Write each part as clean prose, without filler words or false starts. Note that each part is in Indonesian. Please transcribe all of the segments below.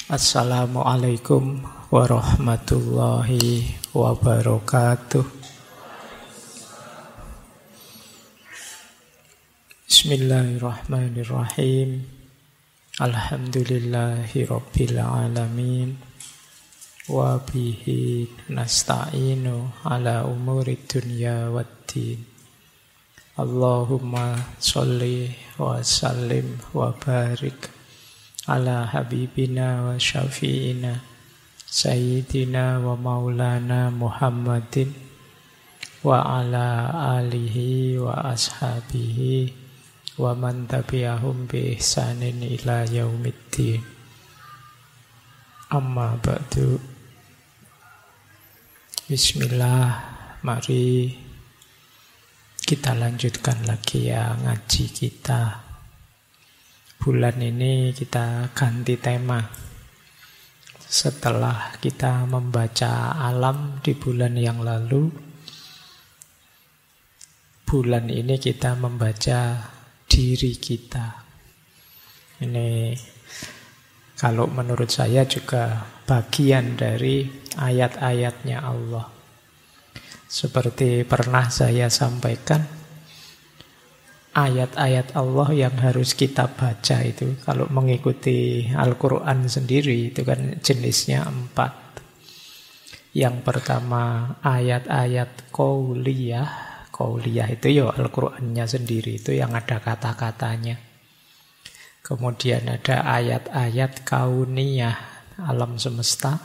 Assalamualaikum warahmatullahi wabarakatuh. Bismillahirrahmanirrahim. Alhamdulillahi rabbil alamin. Wa bihi nasta'inu ala umuri dunya waddin. Allahumma sholli wa sallim wa barik ala habibina wa syafi'ina sayyidina wa maulana Muhammadin wa ala alihi wa ashabihi wa man tabi'ahum bi ihsanin ila yaumiddin. Amma ba'du. Bismillah, mari kita lanjutkan lagi ya ngaji kita. Bulan ini kita ganti tema. Setelah kita membaca alam di bulan yang lalu, bulan ini kita membaca diri kita. Ini kalau menurut saya juga bagian dari ayat-ayatnya Allah. Seperti pernah saya sampaikan, ayat-ayat Allah yang harus kita baca itu, kalau mengikuti Al-Quran sendiri, itu kan jenisnya 4. Yang pertama ayat-ayat qauliyah. Qauliyah itu ya Al-Qurannya sendiri, itu yang ada kata-katanya. Kemudian ada ayat-ayat kauniyah, alam semesta.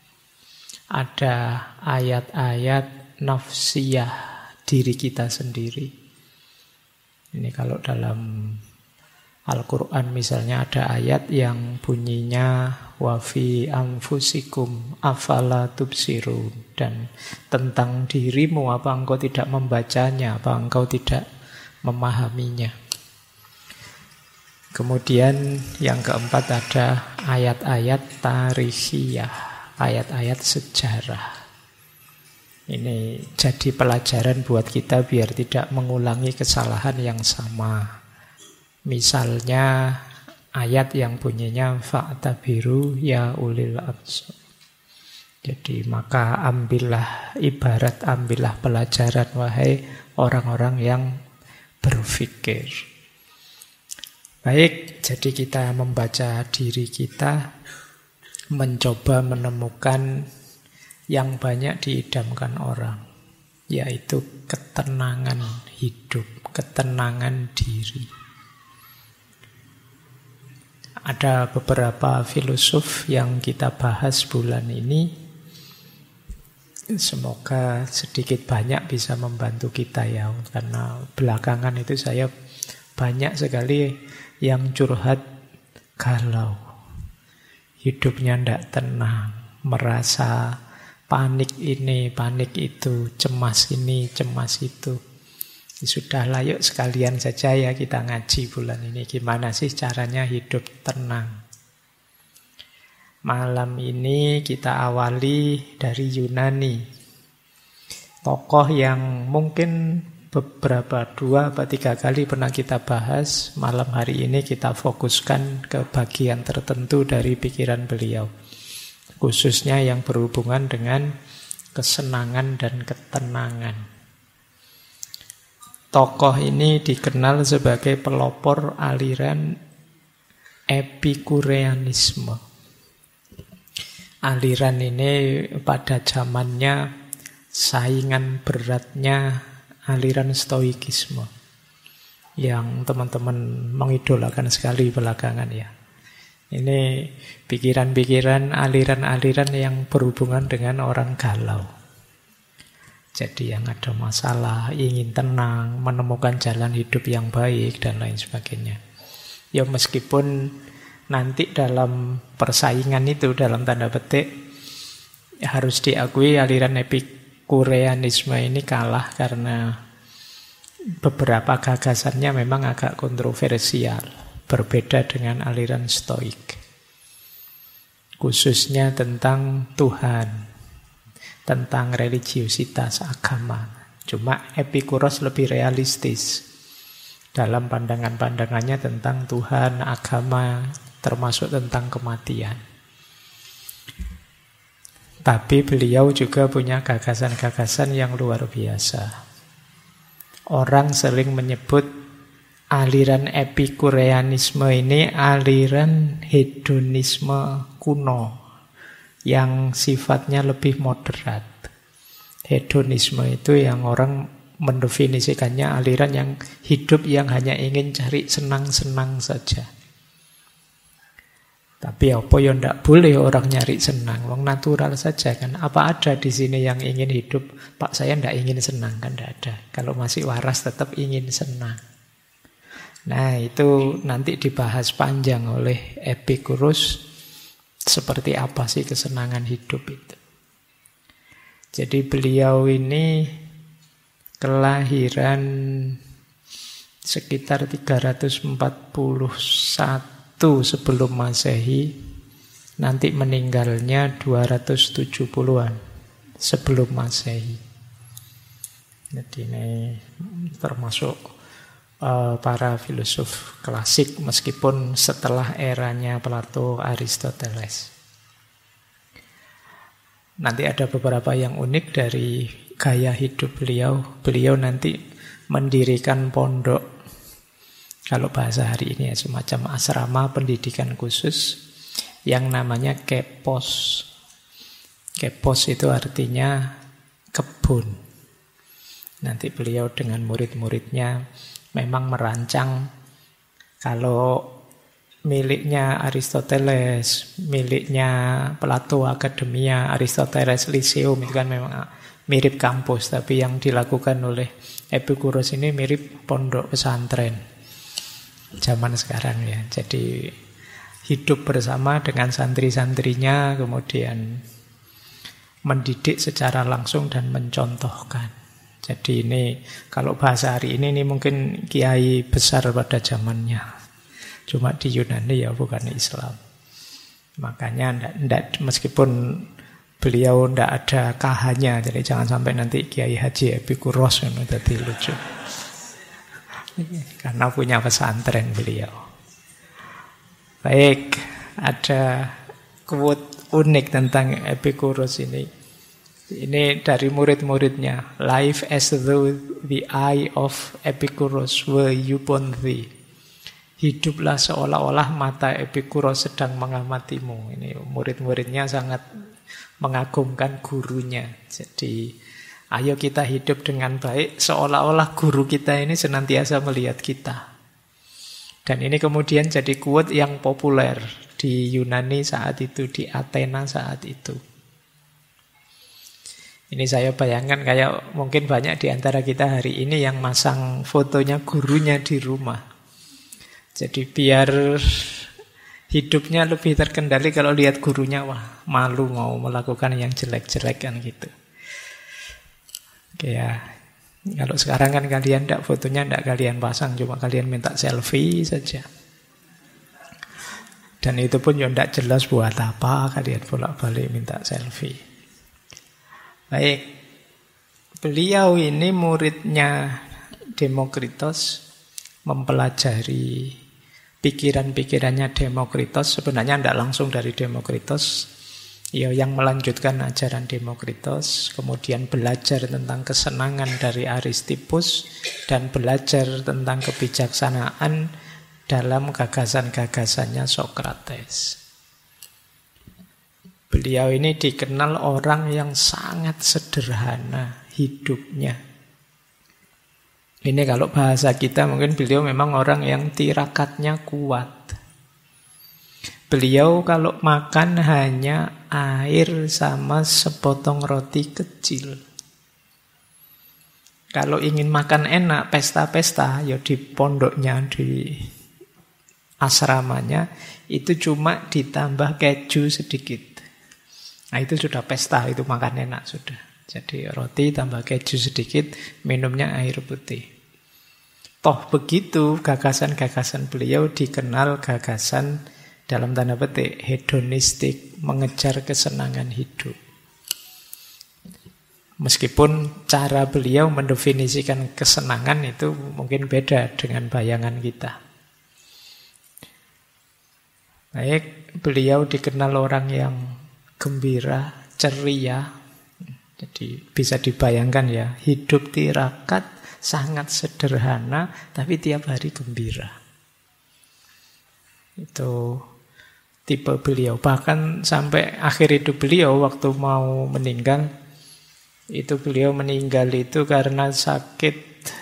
Ada ayat-ayat nafsiyah, diri kita sendiri. Ini kalau dalam Al-Quran misalnya ada ayat yang bunyinya wa fi anfusikum afala tubsirun, dan tentang dirimu, apa engkau tidak membacanya, apa engkau tidak memahaminya. Kemudian yang keempat ada ayat-ayat tarikhiyah, ayat-ayat sejarah. Ini jadi pelajaran buat kita biar tidak mengulangi kesalahan yang sama. Misalnya ayat yang bunyinya fa'tabiru ya ulil absar. Jadi maka ambillah pelajaran wahai orang-orang yang berpikir. Baik, jadi kita membaca diri kita, mencoba menemukan yang banyak diidamkan orang, yaitu ketenangan hidup, ketenangan diri. Ada beberapa filosof yang kita bahas bulan ini. Semoga sedikit banyak bisa membantu kita ya, karena belakangan itu saya banyak sekali yang curhat galau, hidupnya tidak tenang, merasa panik ini, panik itu, cemas ini, cemas itu. Sudahlah, yuk sekalian saja ya kita ngaji bulan ini. Gimana sih caranya hidup tenang? Malam ini kita awali dari Yunani. Tokoh yang mungkin beberapa 2 atau 3 kali pernah kita bahas. Malam hari ini kita fokuskan ke bagian tertentu dari pikiran beliau, khususnya yang berhubungan dengan kesenangan dan ketenangan. Tokoh ini dikenal sebagai pelopor aliran Epikureanisme. Aliran ini pada zamannya saingan beratnya aliran Stoikisme, yang teman-teman mengidolakan sekali belakangan ya. Ini pikiran-pikiran, aliran-aliran yang berhubungan dengan orang galau. Jadi yang ada masalah, ingin tenang, menemukan jalan hidup yang baik, dan lain sebagainya. Ya meskipun nanti dalam persaingan itu, dalam tanda petik, harus diakui aliran Epikureanisme ini kalah karena beberapa gagasannya memang agak kontroversial. Berbeda dengan aliran Stoik, khususnya tentang Tuhan, tentang religiusitas agama. Cuma Epikuros lebih realistis dalam pandangan-pandangannya tentang Tuhan, agama, termasuk tentang kematian. Tapi beliau juga punya gagasan-gagasan yang luar biasa. Orang sering menyebut aliran epikureanisme ini aliran hedonisme kuno yang sifatnya lebih moderat. Hedonisme itu yang orang mendefinisikannya aliran yang hidup yang hanya ingin cari senang-senang saja. Tapi apa ya ndak boleh orang nyari senang, wong natural saja kan. Apa ada di sini yang ingin hidup? Pak, saya ndak ingin senang, kan ndak ada. Kalau masih waras tetap ingin senang. Nah, itu nanti dibahas panjang oleh Epicurus, seperti apa sih kesenangan hidup itu. Jadi beliau ini kelahiran sekitar 341 sebelum Masehi, nanti meninggalnya 270-an sebelum Masehi. Jadi ini termasuk para filosof klasik meskipun setelah eranya Plato, Aristoteles. Nanti ada beberapa yang unik dari gaya hidup beliau. Beliau nanti mendirikan pondok, kalau bahasa hari ini ya, semacam asrama pendidikan khusus yang namanya kepos. Kepos itu artinya kebun. Nanti beliau dengan murid-muridnya memang merancang, kalau miliknya Aristoteles, miliknya Plato Academia, Aristoteles Lyceum, itu kan memang mirip kampus, tapi yang dilakukan oleh Epicurus ini mirip pondok pesantren zaman sekarang ya. Jadi hidup bersama dengan santri-santrinya, kemudian mendidik secara langsung dan mencontohkan. Jadi ini kalau bahasa hari ini mungkin kiai besar pada zamannya. Cuma di Yunani ya, bukan Islam. Makanya meskipun beliau tidak ada KH-nya, jadi jangan sampai nanti Kiai Haji Epikuros itu jadi lucu. Karena punya pesantren beliau. Baik, ada quote unik tentang Epicurus ini. Ini dari murid-muridnya. Life as though the eye of Epicurus were upon thee. Hiduplah seolah-olah mata Epicurus sedang mengamatimu. Ini murid-muridnya sangat mengagumkan gurunya. Jadi ayo kita hidup dengan baik, seolah-olah guru kita ini senantiasa melihat kita. Dan ini kemudian jadi quote yang populer di Yunani saat itu, di Athena saat itu. Ini saya bayangkan kayak mungkin banyak di antara kita hari ini yang masang fotonya gurunya di rumah. Jadi biar hidupnya lebih terkendali, kalau lihat gurunya, wah malu mau melakukan yang jelek-jelek kan gitu. Ya, kalau sekarang kan kalian fotonya tidak kalian pasang, cuma kalian minta selfie saja. Dan itu pun ya tidak jelas buat apa kalian bolak-balik minta selfie. Baik, beliau ini muridnya Demokritos, mempelajari pikiran-pikirannya Demokritos. Sebenarnya tidak langsung dari Demokritos, ya, yang melanjutkan ajaran Demokritos, kemudian belajar tentang kesenangan dari Aristippus, dan belajar tentang kebijaksanaan dalam gagasan-gagasannya Sokrates. Beliau ini dikenal orang yang sangat sederhana hidupnya. Ini kalau bahasa kita mungkin beliau memang orang yang tirakatnya kuat. Beliau kalau makan hanya air sama sepotong roti kecil. Kalau ingin makan enak, pesta-pesta, ya di pondoknya, di asramanya, itu cuma ditambah keju sedikit. Nah itu sudah pesta, itu makan enak sudah. Jadi roti tambah keju sedikit, minumnya air putih. Toh begitu gagasan-gagasan beliau dikenal gagasan dalam tanda petik hedonistik, mengejar kesenangan hidup. Meskipun cara beliau mendefinisikan kesenangan itu mungkin beda dengan bayangan kita. Baik, beliau dikenal orang yang gembira, ceria. Jadi bisa dibayangkan ya, hidup tirakat sangat sederhana, tapi tiap hari gembira. Itu tipe beliau. Bahkan sampai akhir hidup beliau, waktu mau meninggal, itu beliau meninggal itu karena sakit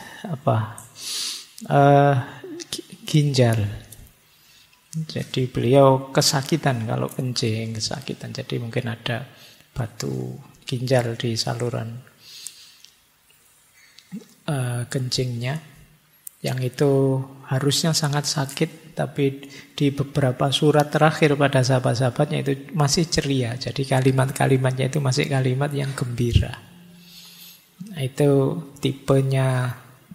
ginjal. Jadi beliau kesakitan kalau kencing, kesakitan. Jadi mungkin ada batu ginjal di saluran kencingnya, yang itu harusnya sangat sakit, tapi di beberapa surat terakhir pada sahabat-sahabatnya itu masih ceria. Jadi kalimat-kalimatnya itu masih kalimat yang gembira. Nah, itu tipenya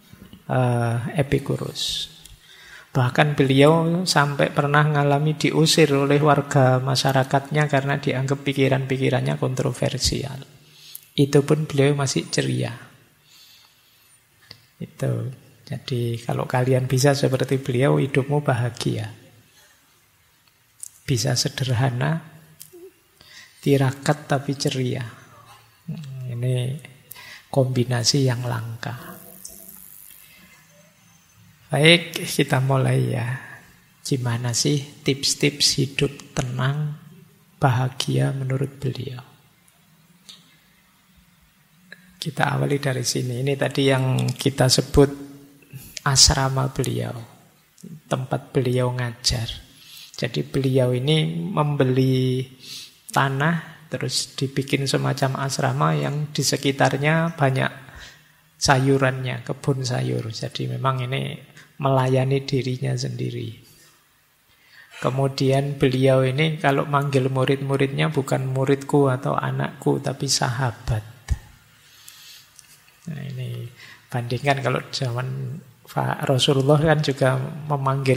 Epicurus. Bahkan beliau sampai pernah mengalami diusir oleh warga masyarakatnya karena dianggap pikiran-pikirannya kontroversial. Itu pun beliau masih ceria. Itu. Jadi kalau kalian bisa seperti beliau, hidupmu bahagia. Bisa sederhana, tirakat tapi ceria. Ini kombinasi yang langka. Baik, kita mulai ya. Gimana sih tips-tips hidup tenang, bahagia menurut beliau? Kita awali dari sini. Ini tadi yang kita sebut asrama beliau, tempat beliau ngajar. Jadi beliau ini membeli tanah, terus dibikin semacam asrama yang di sekitarnya banyak sayurannya, kebun sayur. Jadi memang ini melayani dirinya sendiri. Kemudian beliau ini kalau manggil murid-muridnya bukan muridku atau anakku, tapi sahabat. Nah ini bandingkan kalau zaman Pak Rasulullah kan juga memanggil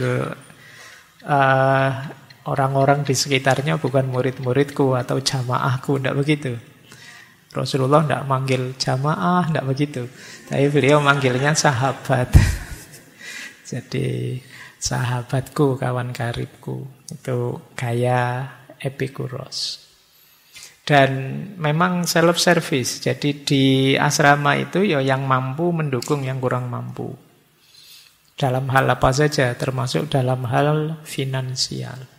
orang-orang di sekitarnya bukan murid-muridku atau jamaahku, tidak begitu. Rasulullah tidak manggil jamaah, tidak begitu. Tapi beliau manggilnya sahabat. Jadi sahabatku, kawan karibku. Itu gaya Epicurus. Dan memang self-service. Jadi di asrama itu ya yang mampu mendukung yang kurang mampu. Dalam hal apa saja, termasuk dalam hal finansial.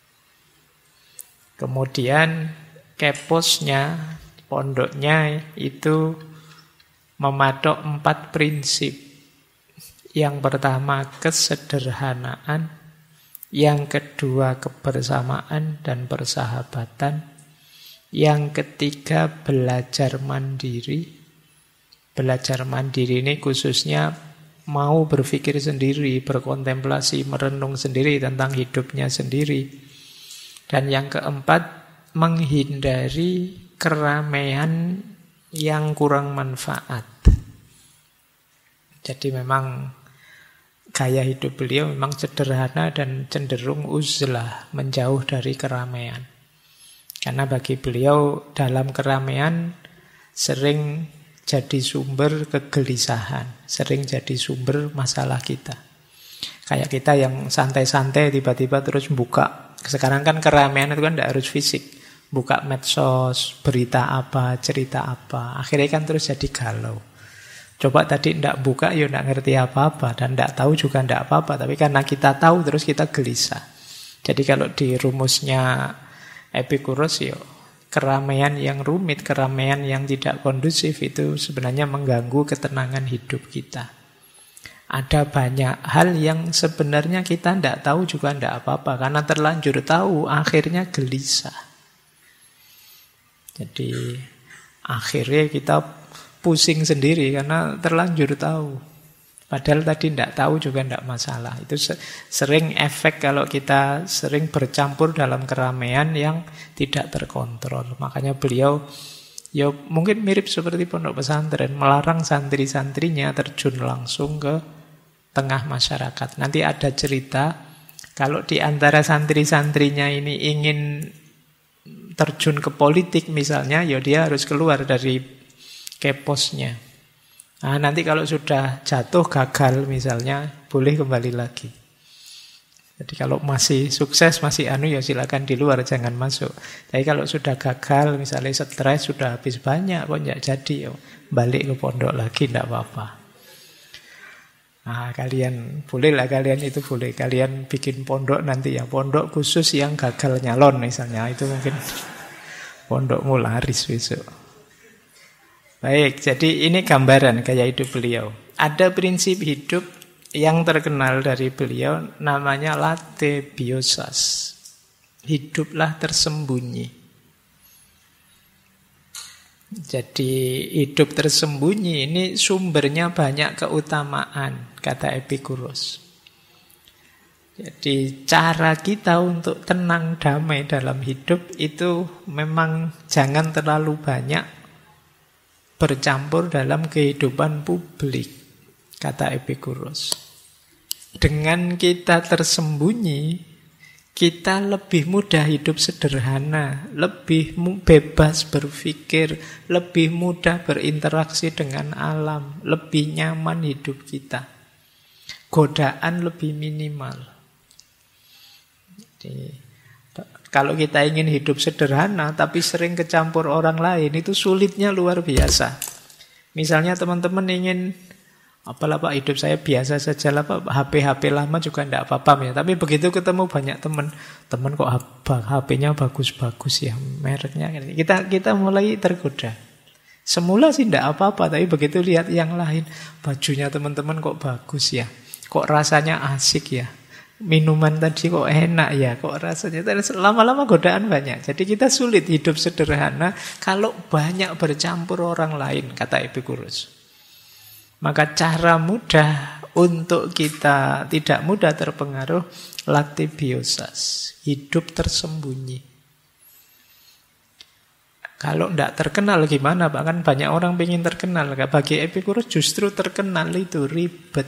Kemudian keposnya, pondoknya itu mematok 4 prinsip. Yang pertama kesederhanaan, yang kedua kebersamaan dan persahabatan, yang ketiga belajar mandiri. Belajar mandiri ini khususnya mau berpikir sendiri, berkontemplasi, merenung sendiri tentang hidupnya sendiri. Dan yang keempat menghindari keramaian yang kurang manfaat. Jadi memang gaya hidup beliau memang sederhana dan cenderung uzlah, menjauh dari keramaian. Karena bagi beliau dalam keramaian sering jadi sumber kegelisahan, sering jadi sumber masalah kita. Kayak kita yang santai-santai tiba-tiba terus buka. Sekarang kan keramaian itu kan tidak harus fisik. Buka medsos, berita apa, cerita apa. Akhirnya kan terus jadi galau. Coba tadi tidak buka, ya tidak ngerti apa-apa. Dan tidak tahu juga tidak apa-apa. Tapi karena kita tahu, terus kita gelisah. Jadi kalau di rumusnya Epicurus, ya keramaian yang rumit, keramaian yang tidak kondusif itu sebenarnya mengganggu ketenangan hidup kita. Ada banyak hal yang sebenarnya kita tidak tahu juga tidak apa-apa. Karena terlanjur tahu, akhirnya gelisah. Jadi akhirnya kita pusing sendiri karena terlanjur tahu. Padahal tadi tidak tahu juga tidak masalah. Itu sering efek kalau kita sering bercampur dalam keramaian yang tidak terkontrol. Makanya beliau ya mungkin mirip seperti pondok pesantren, melarang santri-santrinya terjun langsung ke tengah masyarakat. Nanti ada cerita kalau di antara santri-santrinya ini ingin terjun ke politik misalnya, ya dia harus keluar dari keposnya. Nah, nanti kalau sudah jatuh gagal misalnya, boleh kembali lagi. Jadi kalau masih sukses, masih ya silakan di luar, jangan masuk. Tapi kalau sudah gagal, misalnya stres, sudah habis banyak, kok nggak jadi, ya balik ke pondok lagi, nggak apa-apa. Nah, kalian bolehlah, kalian itu boleh. Kalian bikin pondok nanti ya, pondok khusus yang gagal nyalon misalnya, itu mungkin pondokmu laris besok. Baik, jadi ini gambaran gaya hidup beliau. Ada prinsip hidup yang terkenal dari beliau, namanya late biosas. Hiduplah tersembunyi. Jadi hidup tersembunyi ini sumbernya banyak keutamaan, kata Epikuros. Jadi cara kita untuk tenang damai dalam hidup itu memang jangan terlalu banyak bercampur dalam kehidupan publik, kata Epikuros. Dengan kita tersembunyi, kita lebih mudah hidup sederhana, lebih bebas berpikir, lebih mudah berinteraksi dengan alam, lebih nyaman hidup kita. Godaan lebih minimal. Jadi, kalau kita ingin hidup sederhana tapi sering kecampur orang lain, itu sulitnya luar biasa. Misalnya teman-teman ingin, apalah Pak, hidup saya biasa saja lah Pak, HP lama juga tidak apa-apa ya. Tapi begitu ketemu banyak teman kok HP-nya bagus-bagus ya, mereknya. Kita mulai tergoda. Semula sih tidak apa-apa, tapi begitu lihat yang lain, bajunya teman-teman kok bagus ya, kok rasanya asik ya, minuman tadi kok enak ya, kok rasanya. Lama-lama godaan banyak. Jadi kita sulit hidup sederhana kalau banyak bercampur orang lain, kata Epikuros. Maka cara mudah untuk kita tidak mudah terpengaruh, late biosas, hidup tersembunyi. Kalau tidak terkenal gimana Pak? Kan banyak orang pengen terkenal. Bagi Epikuros justru terkenal itu ribet.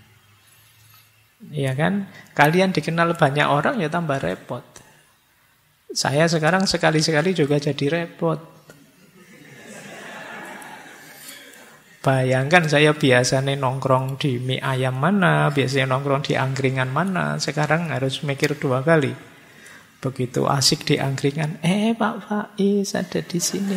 Iya kan? Kalian dikenal banyak orang ya tambah repot. Saya sekarang sekali-sekali juga jadi repot. Bayangkan saya biasanya nongkrong di mie ayam mana, biasanya nongkrong di angkringan mana, sekarang harus mikir 2 kali. Begitu asik di angkringan, Pak Faiz ada di sini.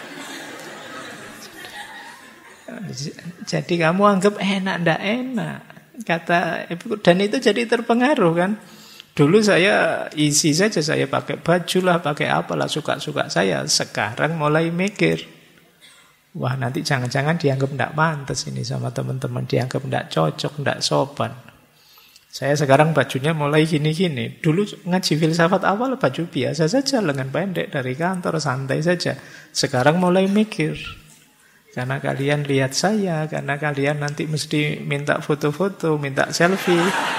Jadi kamu anggap enak, ndak enak. Kata Ibu, dan itu jadi terpengaruh kan. Dulu saya isi saja, saya pakai baju lah, pakai apalah, suka-suka saya. Sekarang mulai mikir, wah nanti jangan-jangan dianggap tidak pantas ini sama teman-teman, dianggap tidak cocok, tidak sopan. Saya sekarang bajunya mulai gini-gini. Dulu ngaji filsafat awal baju biasa saja, lengan pendek dari kantor, santai saja. Sekarang mulai mikir, karena kalian lihat saya, karena kalian nanti mesti minta foto-foto, minta selfie.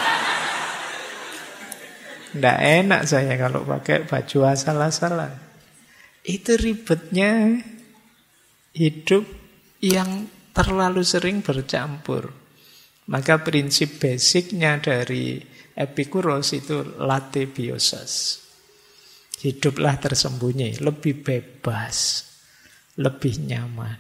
Tidak enak saya kalau pakai baju asal-asalan. Itu ribetnya hidup yang terlalu sering bercampur. Maka prinsip basicnya dari Epikuros itu late biosas. Hiduplah tersembunyi, lebih bebas, lebih nyaman.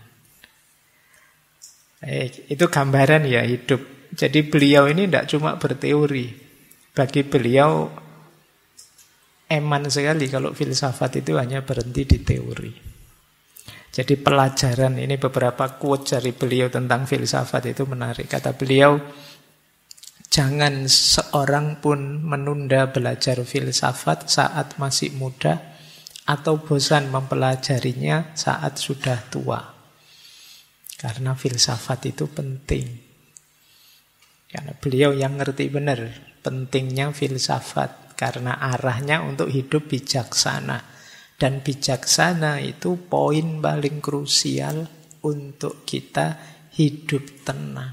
Itu gambaran ya hidup. Jadi beliau ini tidak cuma berteori. Bagi beliau eman sekali kalau filsafat itu hanya berhenti di teori. Jadi pelajaran, ini beberapa quote dari beliau tentang filsafat itu menarik. Kata beliau, jangan seorang pun menunda belajar filsafat saat masih muda atau bosan mempelajarinya saat sudah tua. Karena filsafat itu penting. Karena beliau yang ngerti benar pentingnya filsafat. Karena arahnya untuk hidup bijaksana. Dan bijaksana itu poin paling krusial untuk kita hidup tenang.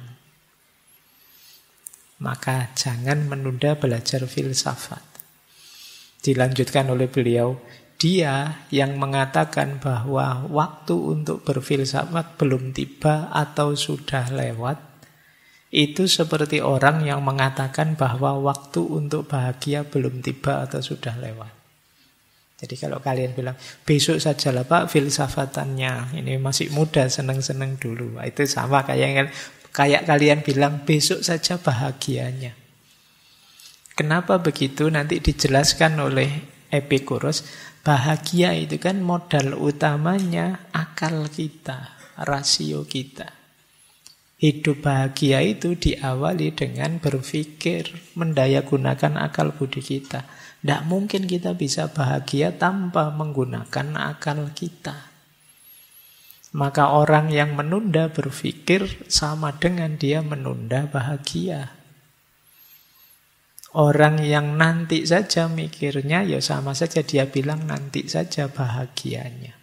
Maka jangan menunda belajar filsafat. Dilanjutkan oleh beliau, dia yang mengatakan bahwa waktu untuk berfilsafat belum tiba atau sudah lewat, itu seperti orang yang mengatakan bahwa waktu untuk bahagia belum tiba atau sudah lewat. Jadi kalau kalian bilang, besok sajalah Pak filsafatannya, ini masih muda, seneng-seneng dulu. Itu sama kayak kalian bilang, besok saja bahagianya. Kenapa begitu? Nanti dijelaskan oleh Epikuros. Bahagia itu kan modal utamanya akal kita, rasio kita. Hidup bahagia itu diawali dengan berpikir, mendayagunakan akal budi kita. Tidak mungkin kita bisa bahagia tanpa menggunakan akal kita. Maka orang yang menunda berpikir sama dengan dia menunda bahagia. Orang yang nanti saja mikirnya, ya sama saja dia bilang nanti saja bahagianya.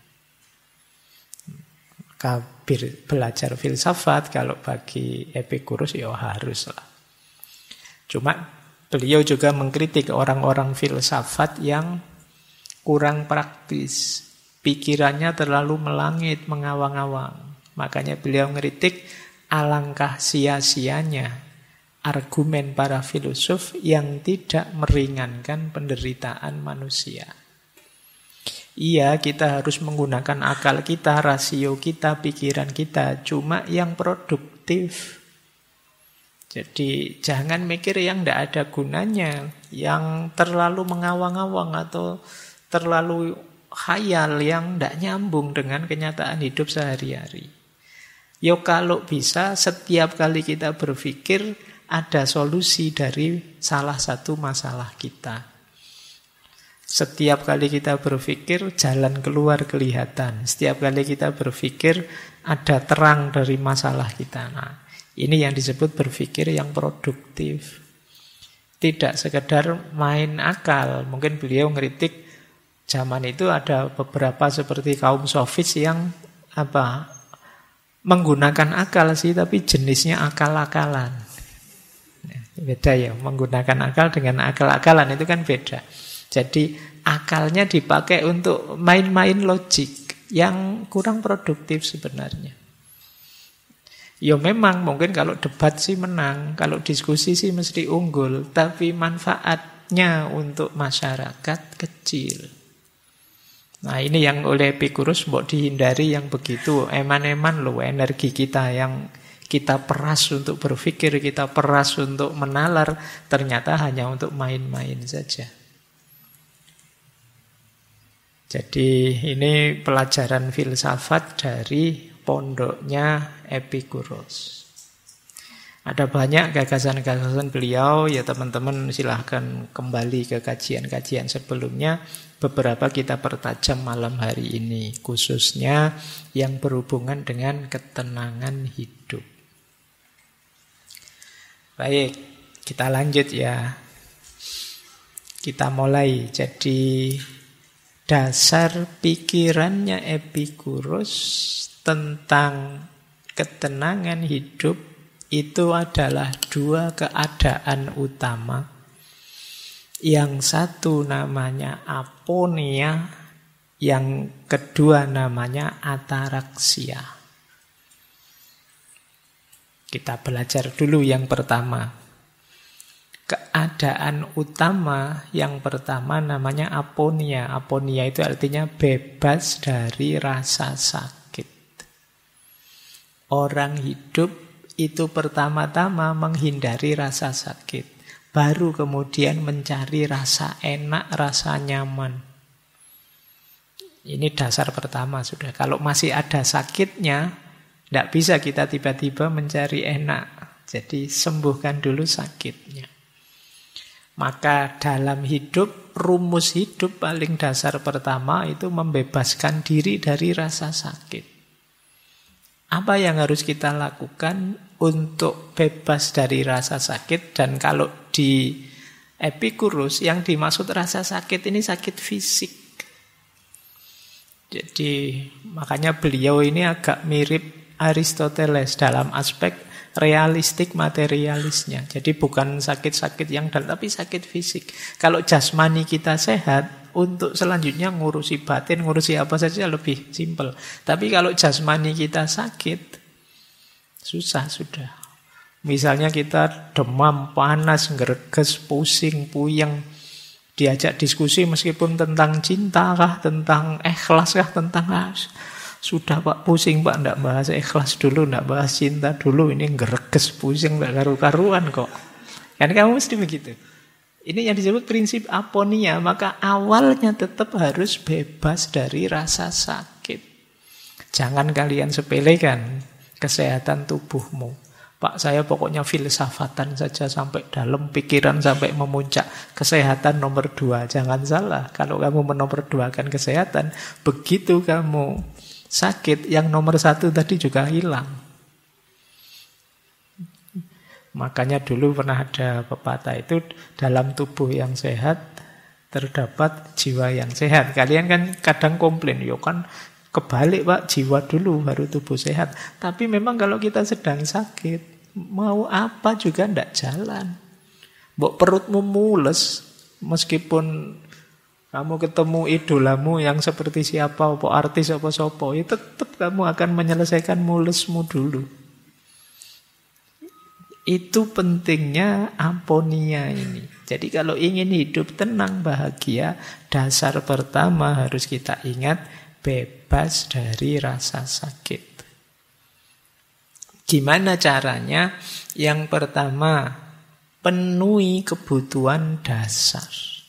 Belajar filsafat kalau bagi Epikuros ya haruslah. Cuma beliau juga mengkritik orang-orang filsafat yang kurang praktis. Pikirannya terlalu melangit, mengawang-awang. Makanya beliau mengkritik alangkah sia-sianya argumen para filosof yang tidak meringankan penderitaan manusia. Iya, kita harus menggunakan akal kita, rasio kita, pikiran kita, cuma yang produktif. Jadi jangan mikir yang tidak ada gunanya, yang terlalu mengawang-awang atau terlalu khayal yang tidak nyambung dengan kenyataan hidup sehari-hari. Yo kalau bisa setiap kali kita berpikir ada solusi dari salah satu masalah kita. Setiap kali kita berpikir, jalan keluar kelihatan. Setiap kali kita berpikir, ada terang dari masalah kita. Nah, ini yang disebut berpikir yang produktif. Tidak sekedar main akal. Mungkin beliau ngeritik zaman itu ada beberapa seperti kaum sofis yang menggunakan akal sih, tapi jenisnya akal-akalan. Beda ya, menggunakan akal dengan akal-akalan itu kan beda. Jadi akalnya dipakai untuk main-main logik yang kurang produktif sebenarnya. Ya memang mungkin kalau debat sih menang, kalau diskusi sih mesti unggul, tapi manfaatnya untuk masyarakat kecil. Nah ini yang oleh Epikuros mau dihindari yang begitu eman-eman loh, energi kita yang kita peras untuk berpikir, kita peras untuk menalar, ternyata hanya untuk main-main saja. Jadi ini pelajaran filsafat dari pondoknya Epikuros. Ada banyak gagasan-gagasan beliau, ya teman-teman silahkan kembali ke kajian-kajian sebelumnya. Beberapa kita pertajam malam hari ini, khususnya yang berhubungan dengan ketenangan hidup. Baik, kita lanjut ya. Kita mulai. Jadi dasar pikirannya Epikuros tentang ketenangan hidup itu adalah dua keadaan utama. Yang satu namanya aponia, yang kedua namanya ataraksia. Kita belajar dulu yang pertama. Keadaan utama yang pertama namanya aponia. Aponia itu artinya bebas dari rasa sakit. Orang hidup itu pertama-tama menghindari rasa sakit. Baru kemudian mencari rasa enak, rasa nyaman. Ini dasar pertama sudah. Kalau masih ada sakitnya, tidak bisa kita tiba-tiba mencari enak. Jadi sembuhkan dulu sakitnya. Maka dalam hidup, rumus hidup paling dasar pertama itu membebaskan diri dari rasa sakit. Apa yang harus kita lakukan untuk bebas dari rasa sakit? Dan kalau di Epikuros yang dimaksud rasa sakit ini sakit fisik. Jadi makanya beliau ini agak mirip Aristoteles dalam aspek realistik materialisnya. Jadi bukan sakit-sakit yang dalam, tapi sakit fisik. Kalau jasmani kita sehat, untuk selanjutnya ngurusi batin, ngurusi apa saja lebih simpel. Tapi kalau jasmani kita sakit, susah sudah. Misalnya kita demam, panas, ngereges, pusing, puyeng, diajak diskusi meskipun tentang cinta kah, tentang ikhlas kah, tentang sudah Pak, pusing Pak, tidak bahas ikhlas dulu, tidak bahas cinta dulu, ini ngereges, pusing, tidak karu-karuan kok. Kan kamu mesti begitu. Ini yang disebut prinsip aponia. Maka awalnya tetap harus bebas dari rasa sakit. Jangan kalian sepelekan kesehatan tubuhmu. Pak, saya pokoknya filsafatan saja sampai dalam pikiran, sampai memuncak. Kesehatan nomor 2. Jangan salah. Kalau kamu menomor-2kan kesehatan, begitu kamu sakit, yang nomor 1 tadi juga hilang. Makanya dulu pernah ada pepatah itu, dalam tubuh yang sehat terdapat jiwa yang sehat. Kalian kan kadang komplain, yo kan kebalik Pak, jiwa dulu baru tubuh sehat. Tapi memang kalau kita sedang sakit, mau apa juga ndak jalan. Mbok perutmu mules, meskipun kamu ketemu idolamu yang seperti siapa, apa artis, apa sopo, ya tetap kamu akan menyelesaikan mulesmu dulu. Itu pentingnya aponia ini. Jadi kalau ingin hidup tenang, bahagia, dasar pertama harus kita ingat, bebas dari rasa sakit. Gimana caranya? Yang pertama, penuhi kebutuhan dasar.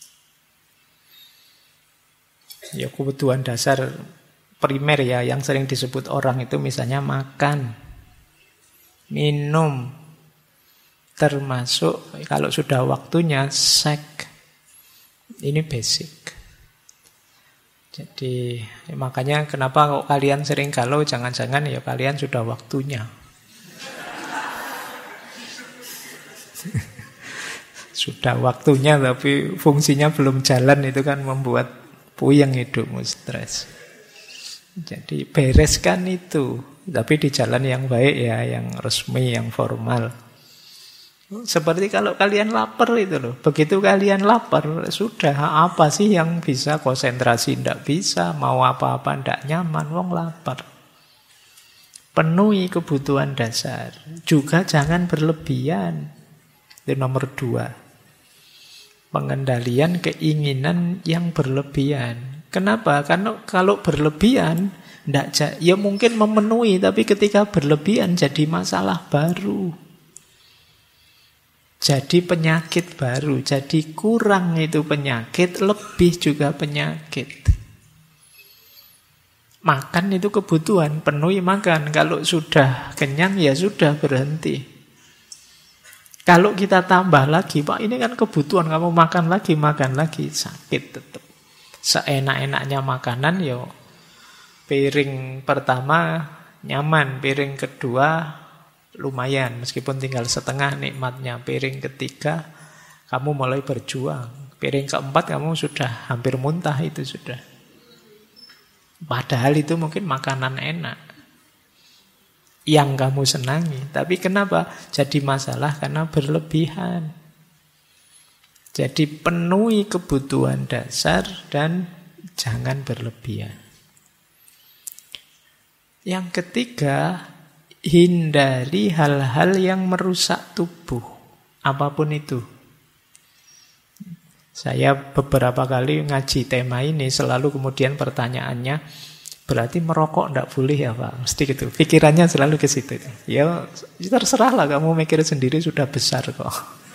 Ya, kebutuhan dasar primer ya, yang sering disebut orang itu misalnya makan, minum, termasuk kalau sudah waktunya seks. Ini basic. Jadi makanya kenapa kok kalian sering galau, jangan-jangan ya kalian sudah waktunya. Sudah waktunya tapi fungsinya belum jalan, itu kan membuat puyeng hidupmu, stres. Jadi bereskan itu, tapi di jalan yang baik ya, yang resmi, yang formal. Seperti kalau kalian lapar itu loh. Begitu kalian lapar, sudah apa sih yang bisa konsentrasi? Tidak bisa, mau apa-apa tidak nyaman, wong lapar. Penuhi kebutuhan dasar. Juga jangan berlebihan. Itu nomor 2. Pengendalian keinginan yang berlebihan. Kenapa? Karena kalau berlebihan, ya mungkin memenuhi, tapi ketika berlebihan jadi masalah baru. Jadi penyakit baru, jadi kurang itu penyakit, lebih juga penyakit. Makan itu kebutuhan, penuhi makan. Kalau sudah kenyang ya sudah, berhenti. Kalau kita tambah lagi, Pak ini kan kebutuhan, kamu makan lagi, sakit tetap. Seenak-enaknya makanan ya piring pertama nyaman, piring kedua lumayan, meskipun tinggal setengah nikmatnya. Piring ketiga, kamu mulai berjuang. Piring keempat, kamu sudah hampir muntah itu sudah. Padahal itu mungkin makanan enak yang kamu senangi. Tapi kenapa? Jadi masalah karena berlebihan. Jadi penuhi kebutuhan dasar dan jangan berlebihan. Yang ketiga, hindari hal-hal yang merusak tubuh, apapun itu. Saya beberapa kali ngaji tema ini, selalu kemudian pertanyaannya, berarti merokok tidak boleh ya Pak? Mesti gitu, pikirannya selalu ke situ. Ya terserahlah, kamu mikir sendiri, sudah besar kok.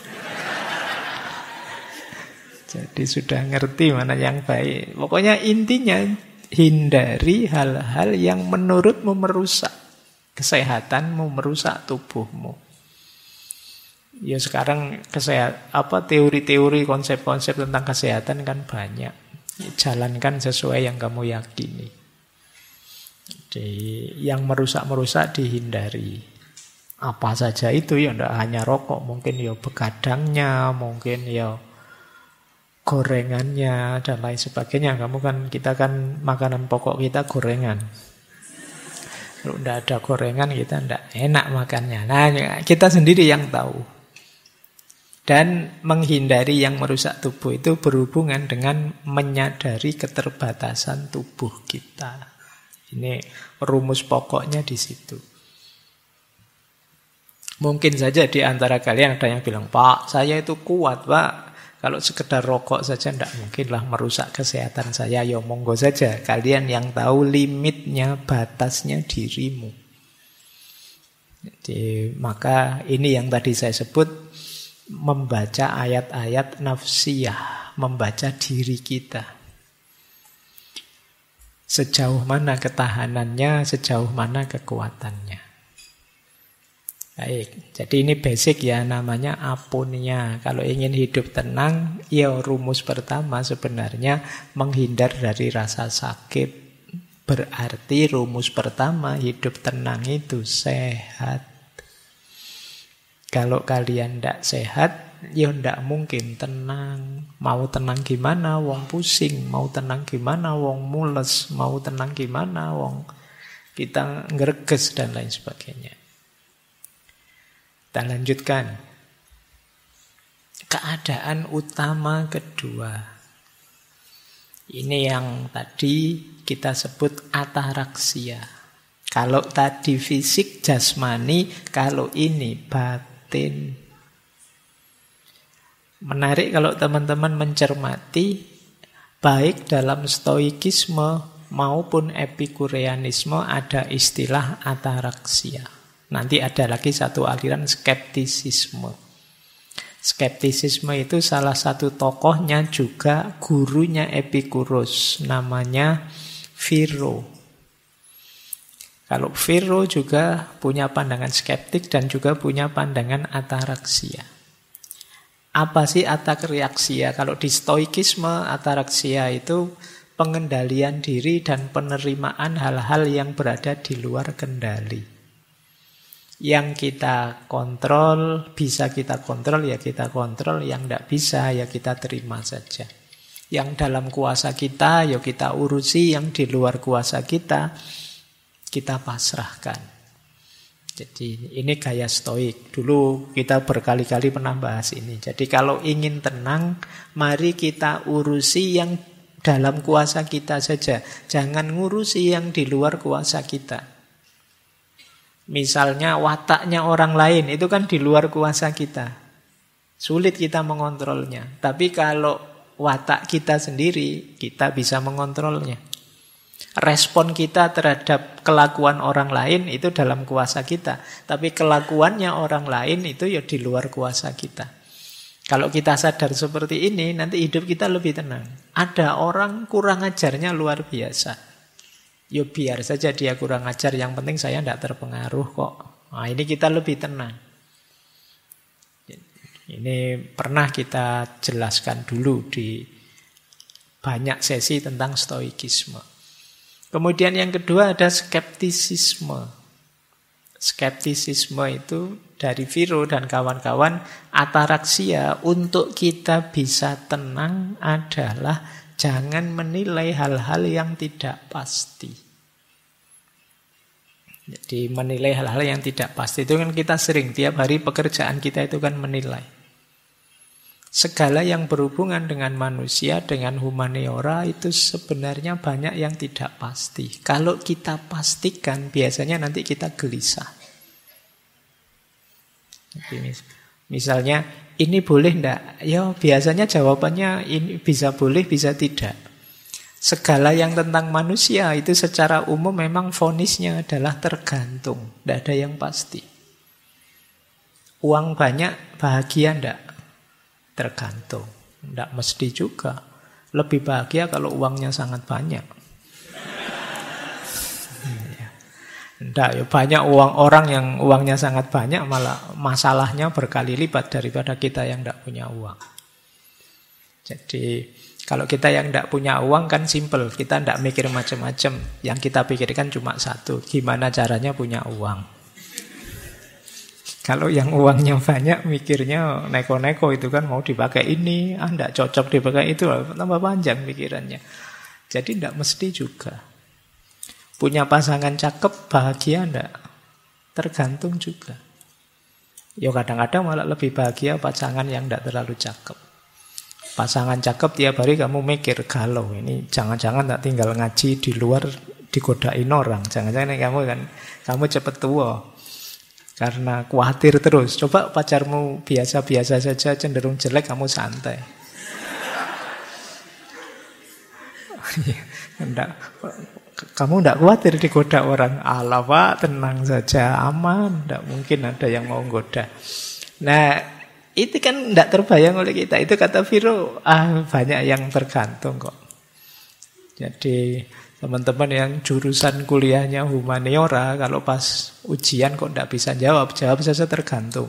Jadi sudah ngerti mana yang baik. Pokoknya intinya, hindari hal-hal yang menurutmu merusak kesehatanmu, merusak tubuhmu. Ya sekarang teori-teori, konsep-konsep tentang kesehatan kan banyak. Jalankan sesuai yang kamu yakini. Jadi yang merusak-merusak dihindari. Apa saja itu ya, tidak hanya rokok, mungkin ya begadangnya, mungkin ya gorengannya dan lain sebagainya. Kita kan makanan pokok kita gorengan. Kalau tidak ada gorengan kita tidak enak makannya. Nah, kita sendiri yang tahu. Dan menghindari yang merusak tubuh itu berhubungan dengan menyadari keterbatasan tubuh kita. Ini rumus pokoknya di situ. Mungkin saja di antara kalian ada yang bilang, Pak, saya itu kuat, Pak. Kalau sekedar rokok saja tidak mungkinlah merusak kesehatan saya. Ya monggo saja. Kalian yang tahu limitnya, batasnya dirimu. Jadi maka ini yang tadi saya sebut, membaca ayat-ayat nafsiyah, membaca diri kita. Sejauh mana ketahanannya, sejauh mana kekuatannya. Baik, jadi ini basic ya, namanya aponia. Kalau ingin hidup tenang, ya rumus pertama sebenarnya menghindar dari rasa sakit. Berarti rumus pertama hidup tenang itu sehat. Kalau kalian tidak sehat, ya tidak mungkin tenang. Mau tenang gimana, wong pusing. Mau tenang gimana, wong mules. Mau tenang gimana, wong kita ngereges dan lain sebagainya. Kita lanjutkan. Keadaan utama kedua. Ini yang tadi kita sebut ataraksia. Kalau tadi fisik jasmani, kalau ini batin. Menarik kalau teman-teman mencermati, baik dalam stoikisme maupun epikureanisme ada istilah ataraksia. Nanti ada lagi satu aliran skeptisisme. Skeptisisme itu salah satu tokohnya juga gurunya Epikuros, namanya Philo. Kalau Philo juga punya pandangan skeptik dan juga punya pandangan ataraksia. Apa sih ataraksia? Kalau di stoikisme, ataraksia itu pengendalian diri dan penerimaan hal-hal yang berada di luar kendali. Yang kita kontrol, bisa kita kontrol, ya kita kontrol. Yang tidak bisa, ya kita terima saja. Yang dalam kuasa kita, ya kita urusi. Yang di luar kuasa kita pasrahkan. Jadi ini gaya stoik. Dulu kita berkali-kali pernah bahas ini. Jadi kalau ingin tenang, mari kita urusi yang dalam kuasa kita saja. Jangan ngurusi yang di luar kuasa kita. Misalnya wataknya orang lain, itu kan di luar kuasa kita. Sulit kita mengontrolnya. Tapi kalau watak kita sendiri, kita bisa mengontrolnya. Respon kita terhadap kelakuan orang lain itu dalam kuasa kita. Tapi kelakuannya orang lain itu ya di luar kuasa kita. Kalau kita sadar seperti ini, nanti hidup kita lebih tenang. Ada orang kurang ajarnya luar biasa. Ya biar saja dia kurang ajar, yang penting saya tidak terpengaruh kok. Nah, ini kita lebih tenang. Ini pernah kita jelaskan dulu di banyak sesi tentang stoikisme. Kemudian yang kedua ada skeptisisme. Skeptisisme itu dari Philo dan kawan-kawan, ataraksia untuk kita bisa tenang adalah jangan menilai hal-hal yang tidak pasti. Jadi menilai hal-hal yang tidak pasti itu kan kita sering, tiap hari pekerjaan kita itu kan menilai. Segala yang berhubungan dengan manusia, dengan humaniora itu sebenarnya banyak yang tidak pasti. Kalau kita pastikan, biasanya nanti kita gelisah. Jadi misalnya, ini boleh enggak? Ya biasanya jawabannya ini bisa boleh, bisa tidak. Segala yang tentang manusia itu secara umum memang vonisnya adalah tergantung. Tidak ada yang pasti. Uang banyak, bahagia enggak? Tergantung. Tidak mesti juga. Lebih bahagia kalau uangnya sangat banyak. Tidak, ya banyak orang yang uangnya sangat banyak malah masalahnya berkali lipat daripada kita yang tidak punya uang. Jadi kalau kita yang tidak punya uang kan simple, kita tidak mikir macam-macam. Yang kita pikirkan cuma satu, gimana caranya punya uang. Kalau yang uangnya banyak mikirnya neko-neko itu kan mau dipakai ini, tidak cocok dipakai itu, tambah panjang pikirannya. Jadi tidak mesti juga. Punya pasangan cakep, bahagia enggak? Tergantung juga. Ya kadang-kadang malah lebih bahagia pasangan yang enggak terlalu cakep. Pasangan cakep tiap hari kamu mikir, galau. Ini jangan-jangan tak tinggal ngaji di luar digodain orang. Jangan-jangan kamu cepet tua. Karena khawatir terus. Coba pacarmu biasa-biasa saja, cenderung jelek, kamu santai. Kamu tidak khawatir digoda orang. Alah Pak, tenang saja, aman. Tidak mungkin ada yang mau goda. Nah, Itu kan tidak terbayang oleh kita. Itu kata Viro, banyak yang tergantung kok. Jadi teman-teman yang jurusan kuliahnya humaniora, kalau pas ujian kok tidak bisa jawab saja tergantung.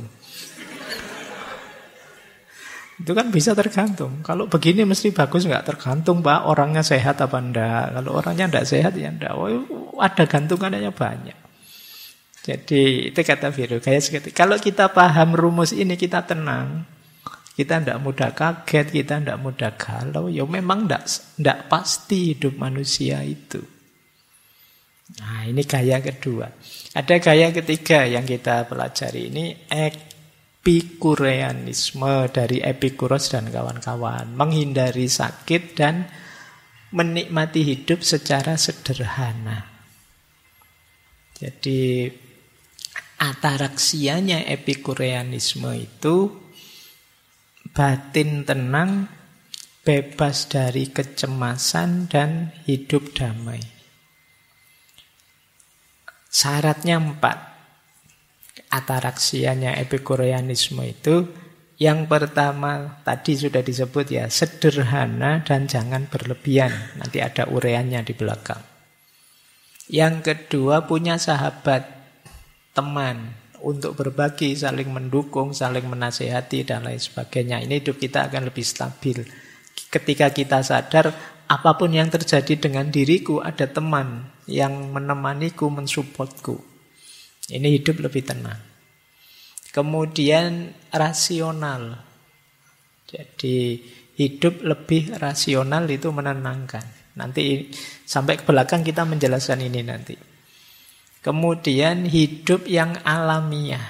Itu kan bisa tergantung. Kalau begini mesti bagus, nggak tergantung Pak, orangnya sehat apa enggak. Kalau orangnya enggak sehat ya enggak. Ada gantungannya banyak. Jadi itu kata Viro, kayak seperti kalau kita paham rumus ini kita tenang. Kita tidak mudah kaget, kita tidak mudah galau. Ya memang tidak pasti hidup manusia itu. Nah ini gaya kedua. Ada gaya ketiga yang kita pelajari ini, Epikureanisme dari Epikuros dan kawan-kawan. Menghindari sakit dan menikmati hidup secara sederhana. Jadi ataraksianya Epikureanisme itu batin tenang, bebas dari kecemasan dan hidup damai. Syaratnya 4. Ataraksianya Epikureanisme itu, yang pertama tadi sudah disebut ya, sederhana dan jangan berlebihan. Nanti ada ureannya di belakang. Yang kedua, punya sahabat, teman untuk berbagi, saling mendukung, saling menasehati dan lain sebagainya. Ini hidup kita akan lebih stabil. Ketika kita sadar apapun yang terjadi dengan diriku, ada teman yang menemaniku, mensupportku. Ini hidup lebih tenang. Kemudian rasional. Jadi hidup lebih rasional itu menenangkan. Nanti sampai ke belakang kita menjelaskan ini nanti. Kemudian hidup yang alamiah.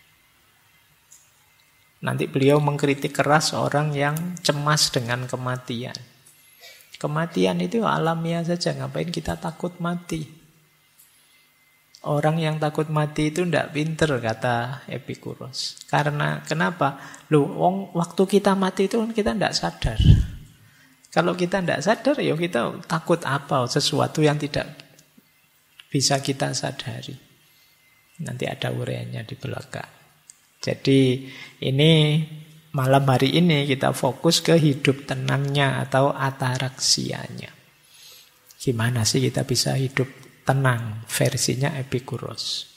Nanti beliau mengkritik keras orang yang cemas dengan kematian. Kematian itu alamiah saja, ngapain kita takut mati? Orang yang takut mati itu tidak pinter, kata Epikuros. Karena kenapa? Waktu kita mati itu kita tidak sadar. Kalau kita tidak sadar, ya kita takut apa? Sesuatu yang tidak bisa kita sadari. Nanti ada uraiannya di belakang. Jadi ini malam hari ini kita fokus ke hidup tenangnya atau ataraksianya. Gimana sih kita bisa hidup tenang, versinya Epikuros.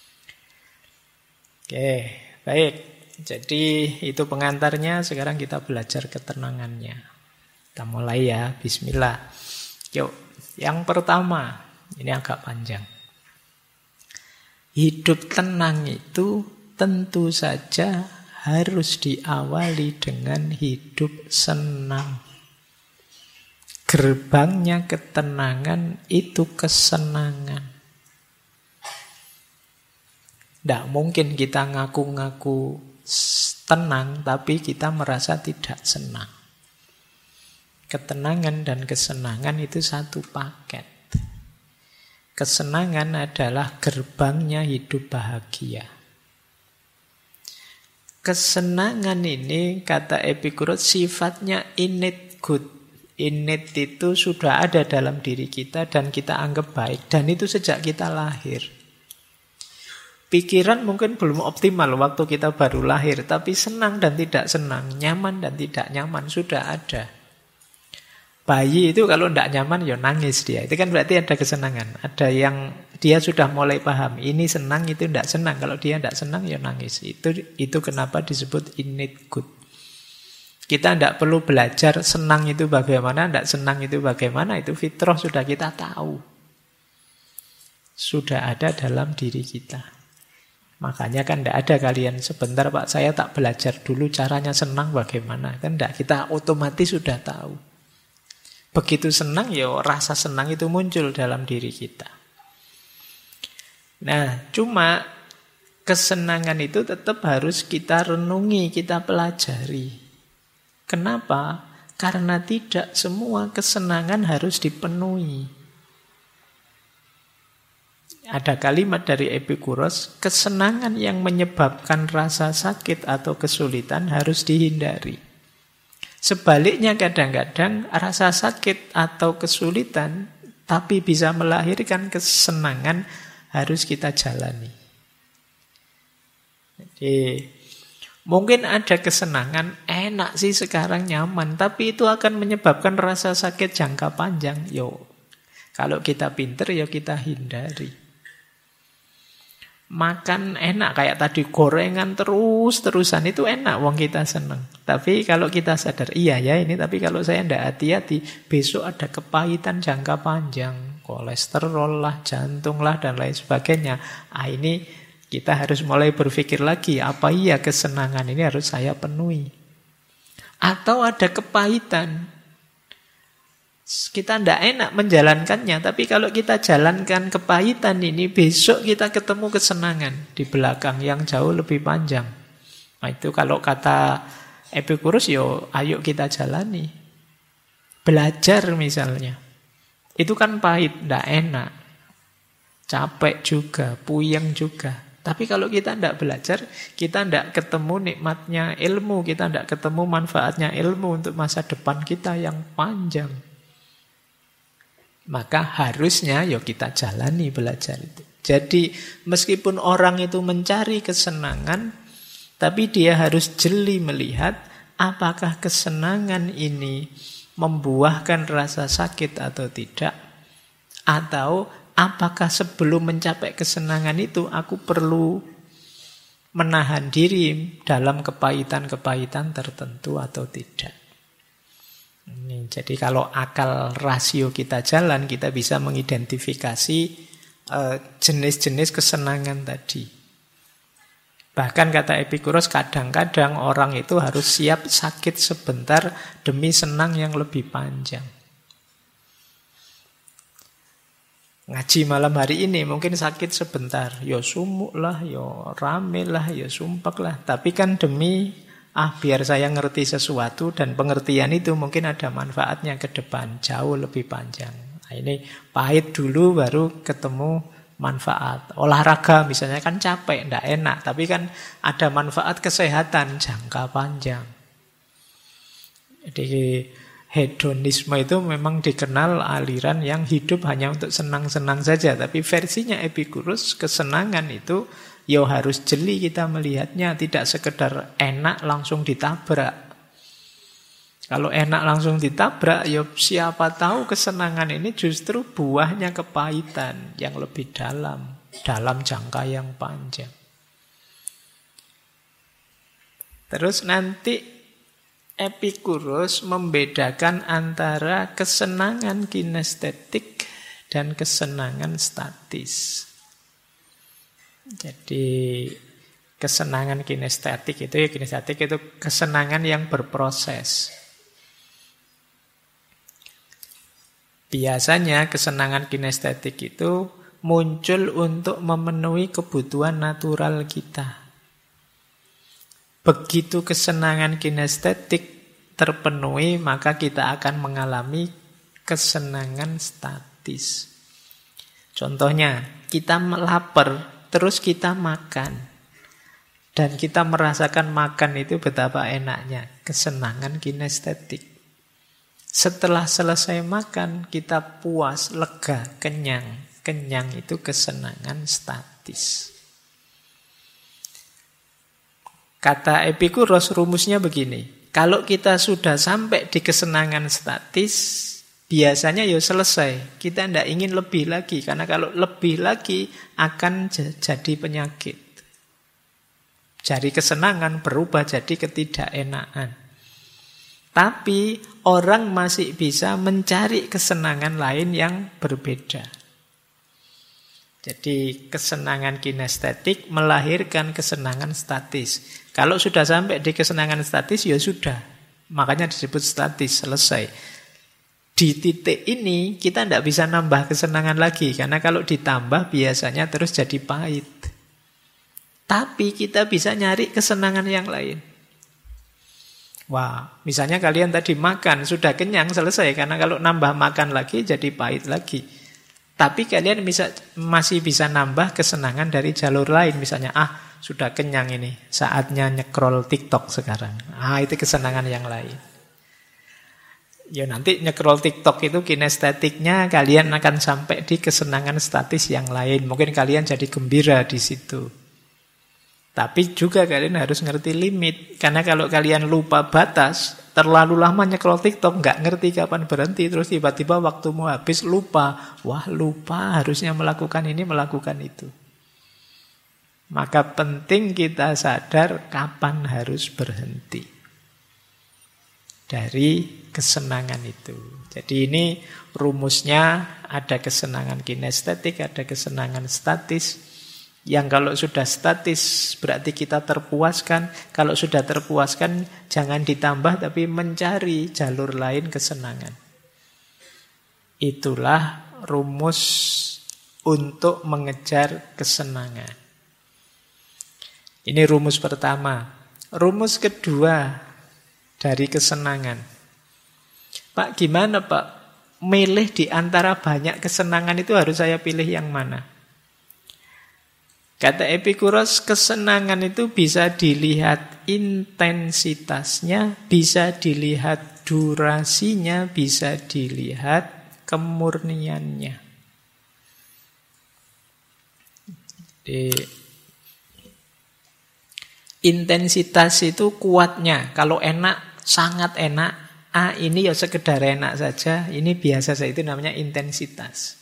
Oke, baik. Jadi itu pengantarnya, sekarang kita belajar ketenangannya. Kita mulai ya, bismillah. Yuk, yang pertama, ini agak panjang. Hidup tenang itu tentu saja harus diawali dengan hidup senang. Gerbangnya ketenangan itu kesenangan. Tidak mungkin kita ngaku-ngaku tenang tapi kita merasa tidak senang. Ketenangan dan kesenangan itu satu paket. Kesenangan adalah gerbangnya hidup bahagia. Kesenangan ini, kata Epikuros, sifatnya innate good. Innate itu sudah ada dalam diri kita dan kita anggap baik. Dan itu sejak kita lahir. Pikiran mungkin belum optimal waktu kita baru lahir, tapi senang dan tidak senang, nyaman dan tidak nyaman sudah ada. Bayi itu kalau tidak nyaman ya nangis dia. Itu kan berarti ada kesenangan. Ada yang dia sudah mulai paham. Ini senang, itu tidak senang. Kalau dia tidak senang ya nangis. Itu kenapa disebut innate good. Kita tidak perlu belajar senang itu bagaimana, tidak senang itu bagaimana. Itu fitrah sudah kita tahu. Sudah ada dalam diri kita. Makanya kan tidak ada kalian sebentar Pak, saya tak belajar dulu caranya senang bagaimana. Kan tidak, kita otomatis sudah tahu. Begitu senang ya rasa senang itu muncul dalam diri kita. Nah, cuma kesenangan itu tetap harus kita renungi, kita pelajari. Kenapa? Karena tidak semua kesenangan harus dipenuhi. Ada kalimat dari Epikuros, kesenangan yang menyebabkan rasa sakit atau kesulitan harus dihindari. Sebaliknya kadang-kadang rasa sakit atau kesulitan tapi bisa melahirkan kesenangan harus kita jalani. Jadi Mungkin ada kesenangan, enak sih sekarang nyaman, tapi itu akan menyebabkan rasa sakit jangka panjang. Kalau kita pinter ya kita hindari. Makan enak kayak tadi gorengan terus-terusan itu enak, wong kita seneng. Tapi kalau kita sadar, iya ya ini, tapi kalau saya tidak hati-hati, besok ada kepahitan jangka panjang, kolesterol lah, jantung lah, dan lain sebagainya. Ini kita harus mulai berpikir lagi, apa iya kesenangan ini harus saya penuhi? Atau ada kepahitan, kita tidak enak menjalankannya, tapi kalau kita jalankan kepahitan ini, besok kita ketemu kesenangan di belakang yang jauh lebih panjang. Nah itu kalau kata Epikurus, ayo kita jalani. Belajar misalnya, itu kan pahit, tidak enak, capek juga, puyeng juga. Tapi kalau kita tidak belajar, kita tidak ketemu nikmatnya ilmu, kita tidak ketemu manfaatnya ilmu untuk masa depan kita yang panjang. Maka harusnya kita jalani belajar itu. Jadi meskipun orang itu mencari kesenangan, tapi dia harus jeli melihat apakah kesenangan ini membuahkan rasa sakit atau tidak. Atau apakah sebelum mencapai kesenangan itu aku perlu menahan diri dalam kepahitan-kepahitan tertentu atau tidak. Jadi kalau akal rasio kita jalan, kita bisa mengidentifikasi jenis-jenis kesenangan tadi. Bahkan kata Epikurus, kadang-kadang orang itu harus siap sakit sebentar demi senang yang lebih panjang. Ngaji malam hari ini mungkin sakit sebentar, sumuk lah, rame lah, sumpek lah. Tapi kan demi biar saya ngerti sesuatu, dan pengertian itu mungkin ada manfaatnya ke depan, jauh lebih panjang. Nah, ini pahit dulu baru ketemu manfaat. Olahraga misalnya kan capek, tidak enak, tapi kan ada manfaat kesehatan jangka panjang. Jadi hedonisme itu memang dikenal aliran yang hidup hanya untuk senang-senang saja. Tapi versinya Epikurus, kesenangan itu harus jeli kita melihatnya, tidak sekedar enak langsung ditabrak. Kalau enak langsung ditabrak, siapa tahu kesenangan ini justru buahnya kepahitan yang lebih dalam jangka yang panjang. Terus nanti Epikurus membedakan antara kesenangan kinestetik dan kesenangan statis. Jadi kesenangan kinestetik itu kesenangan yang berproses. Biasanya kesenangan kinestetik itu muncul untuk memenuhi kebutuhan natural kita. Begitu kesenangan kinestetik terpenuhi, maka kita akan mengalami kesenangan statis. Contohnya, kita lapar, terus kita makan. Dan kita merasakan makan itu betapa enaknya. Kesenangan kinestetik. Setelah selesai makan, kita puas, lega, kenyang. Kenyang itu kesenangan statis. Kata Epikurus, rumusnya begini. Kalau kita sudah sampai di kesenangan statis, biasanya selesai. Kita tidak ingin lebih lagi. Karena kalau lebih lagi akan jadi penyakit. Dari kesenangan berubah jadi ketidakenaan. Tapi orang masih bisa mencari kesenangan lain yang berbeda. Jadi kesenangan kinestetik melahirkan kesenangan statis. Kalau sudah sampai di kesenangan statis, sudah. Makanya disebut statis, selesai. Di titik ini kita tidak bisa nambah kesenangan lagi. Karena kalau ditambah biasanya terus jadi pahit. Tapi kita bisa nyari kesenangan yang lain. Wah, misalnya kalian tadi makan, sudah kenyang, selesai. Karena kalau nambah makan lagi jadi pahit lagi. Tapi kalian masih bisa nambah kesenangan dari jalur lain. Misalnya, sudah kenyang ini, saatnya nyekrol TikTok sekarang. Itu kesenangan yang lain. Nanti nyekrol TikTok itu kinestetiknya kalian akan sampai di kesenangan statis yang lain. Mungkin kalian jadi gembira di situ. Tapi juga kalian harus ngerti limit. Karena kalau kalian lupa batas, terlalu lama nyekrol TikTok, nggak ngerti kapan berhenti, terus tiba-tiba waktumu habis, lupa. Wah, lupa harusnya melakukan ini, melakukan itu. Maka penting kita sadar kapan harus berhenti dari kesenangan itu. Jadi ini rumusnya, ada kesenangan kinestetik, ada kesenangan statis. Yang kalau sudah statis berarti kita terpuaskan. Kalau sudah terpuaskan jangan ditambah tapi mencari jalur lain kesenangan. Itulah rumus untuk mengejar kesenangan. Ini rumus pertama. Rumus kedua dari kesenangan. Pak, gimana Pak? Milih di antara banyak kesenangan itu harus saya pilih yang mana? Kata Epikuros, kesenangan itu bisa dilihat intensitasnya, bisa dilihat durasinya, bisa dilihat kemurniannya. Di intensitas itu kuatnya. Kalau enak, sangat enak. Ini ya sekedar enak saja, ini biasa saja, itu namanya intensitas.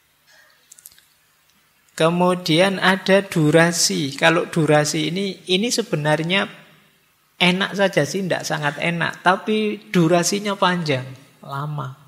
Kemudian ada durasi. Kalau durasi ini sebenarnya enak saja sih, tidak sangat enak. Tapi durasinya panjang, lama.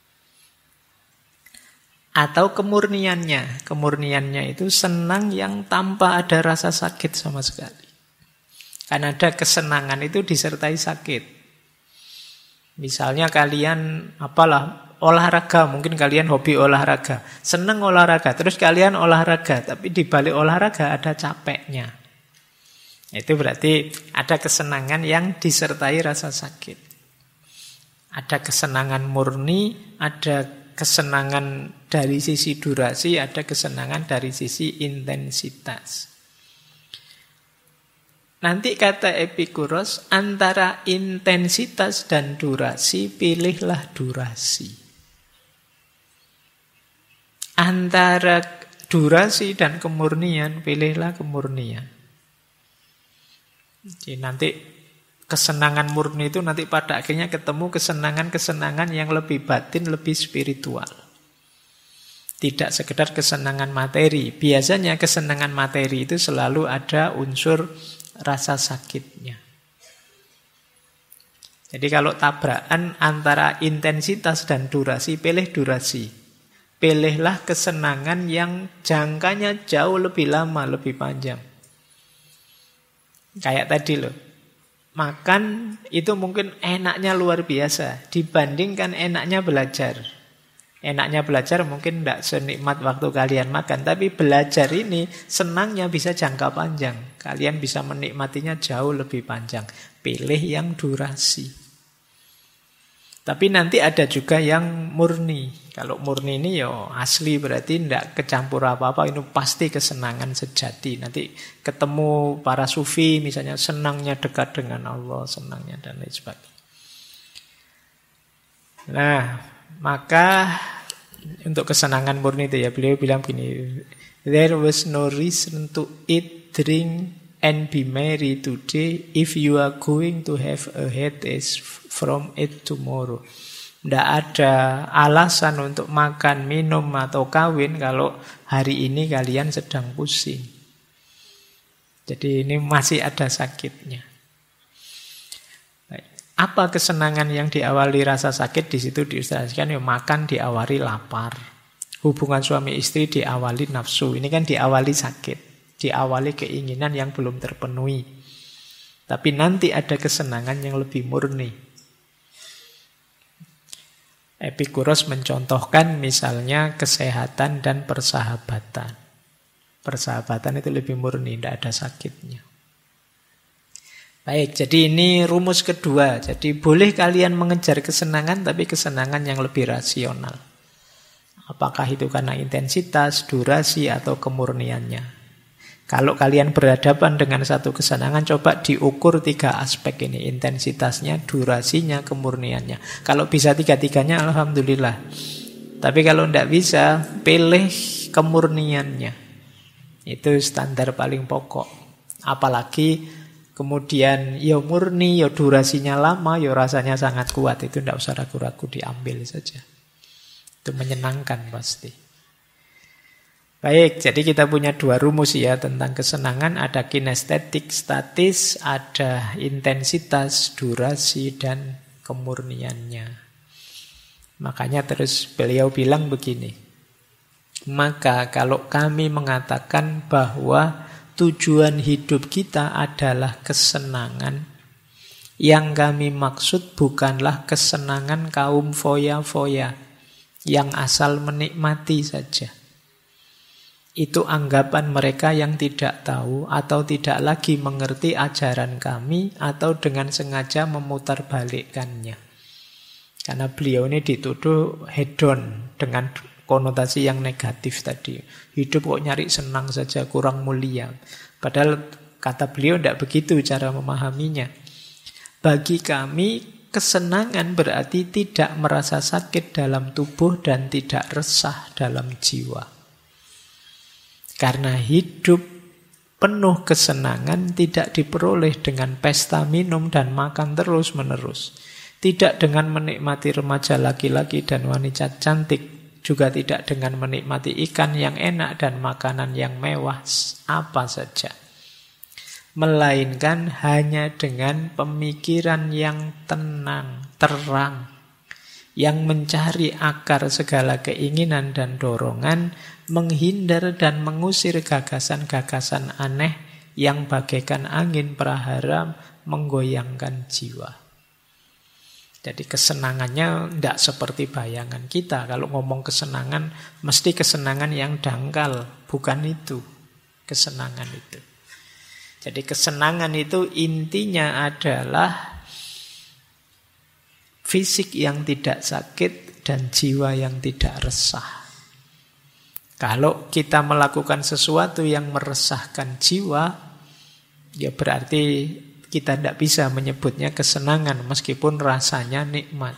Atau kemurniannya. Kemurniannya itu senang yang tanpa ada rasa sakit sama sekali. Karena ada kesenangan itu disertai sakit. Misalnya kalian olahraga, mungkin kalian hobi olahraga, seneng olahraga, terus kalian olahraga, tapi di balik olahraga ada capeknya. Itu berarti ada kesenangan yang disertai rasa sakit. Ada kesenangan murni, ada kesenangan dari sisi durasi, ada kesenangan dari sisi intensitas. Nanti kata Epikuros, antara intensitas dan durasi, pilihlah durasi. Antara durasi dan kemurnian, pilihlah kemurnian. Jadi nanti kesenangan murni itu nanti pada akhirnya ketemu kesenangan-kesenangan yang lebih batin, lebih spiritual. Tidak sekedar kesenangan materi. Biasanya kesenangan materi itu selalu ada unsur rasa sakitnya. Jadi kalau tabrakan antara intensitas dan durasi, pilih durasi. Pilihlah kesenangan yang jangkanya jauh lebih lama, lebih panjang. Kayak tadi loh, makan itu mungkin enaknya luar biasa dibandingkan enaknya belajar. Enaknya belajar mungkin tidak senikmat waktu kalian makan, tapi belajar ini senangnya bisa jangka panjang. Kalian bisa menikmatinya jauh lebih panjang. Pilih yang durasi. Tapi nanti ada juga yang murni. Kalau murni ini ya asli, berarti tidak kecampur apa-apa. Ini pasti kesenangan sejati. Nanti ketemu para sufi misalnya, senangnya dekat dengan Allah, senangnya dan lain sebagainya. Nah, maka untuk kesenangan murni itu ya, beliau bilang gini, there was no reason to eat, drink, and be merry today if you are going to have a headache from it tomorrow. Tidak ada alasan untuk makan, minum, atau kawin kalau hari ini kalian sedang pusing. Jadi ini masih ada sakitnya. Apa kesenangan yang diawali rasa sakit? Di situ diilustrasikan, ya makan diawali lapar. Hubungan suami istri diawali nafsu. Ini kan diawali sakit. Diawali keinginan yang belum terpenuhi. Tapi nanti ada kesenangan yang lebih murni. Epikuros mencontohkan misalnya kesehatan dan persahabatan. Persahabatan itu lebih murni, tidak ada sakitnya. Baik, jadi ini rumus kedua. Jadi boleh kalian mengejar kesenangan, tapi kesenangan yang lebih rasional. Apakah itu karena intensitas, durasi, atau kemurniannya. Kalau kalian berhadapan dengan satu kesenangan, coba diukur 3 aspek ini. Intensitasnya, durasinya, kemurniannya. Kalau bisa 3-3-nya, alhamdulillah. Tapi kalau tidak bisa, pilih kemurniannya. Itu standar paling pokok. Apalagi kemudian ya murni, ya durasinya lama, ya rasanya sangat kuat. Itu tidak usah ragu-ragu, diambil saja. Itu menyenangkan pasti. Baik, jadi kita punya dua rumus ya tentang kesenangan. Ada kinestetik, statis, ada intensitas, durasi, dan kemurniannya. Makanya terus beliau bilang begini. Maka kalau kami mengatakan bahwa tujuan hidup kita adalah kesenangan, yang kami maksud bukanlah kesenangan kaum foya-foya yang asal menikmati saja. Itu anggapan mereka yang tidak tahu atau tidak lagi mengerti ajaran kami atau dengan sengaja memutarbalikkannya. Karena beliau ini dituduh hedon dengan konotasi yang negatif tadi. Hidup kok nyari senang saja, kurang mulia. Padahal kata beliau tidak begitu cara memahaminya. Bagi kami, kesenangan berarti tidak merasa sakit dalam tubuh dan tidak resah dalam jiwa. Karena hidup penuh kesenangan tidak diperoleh dengan pesta minum dan makan terus-menerus. Tidak dengan menikmati remaja laki-laki dan wanita cantik. Juga tidak dengan menikmati ikan yang enak dan makanan yang mewah apa saja. Melainkan hanya dengan pemikiran yang tenang, terang, yang mencari akar segala keinginan dan dorongan, menghindar dan mengusir gagasan-gagasan aneh yang bagaikan angin prahara menggoyangkan jiwa. Jadi kesenangannya tidak seperti bayangan kita. Kalau ngomong kesenangan, mesti kesenangan yang dangkal. Bukan itu kesenangan itu. Jadi kesenangan itu intinya adalah fisik yang tidak sakit dan jiwa yang tidak resah. Kalau kita melakukan sesuatu yang meresahkan jiwa, ya berarti kita tidak bisa menyebutnya kesenangan meskipun rasanya nikmat.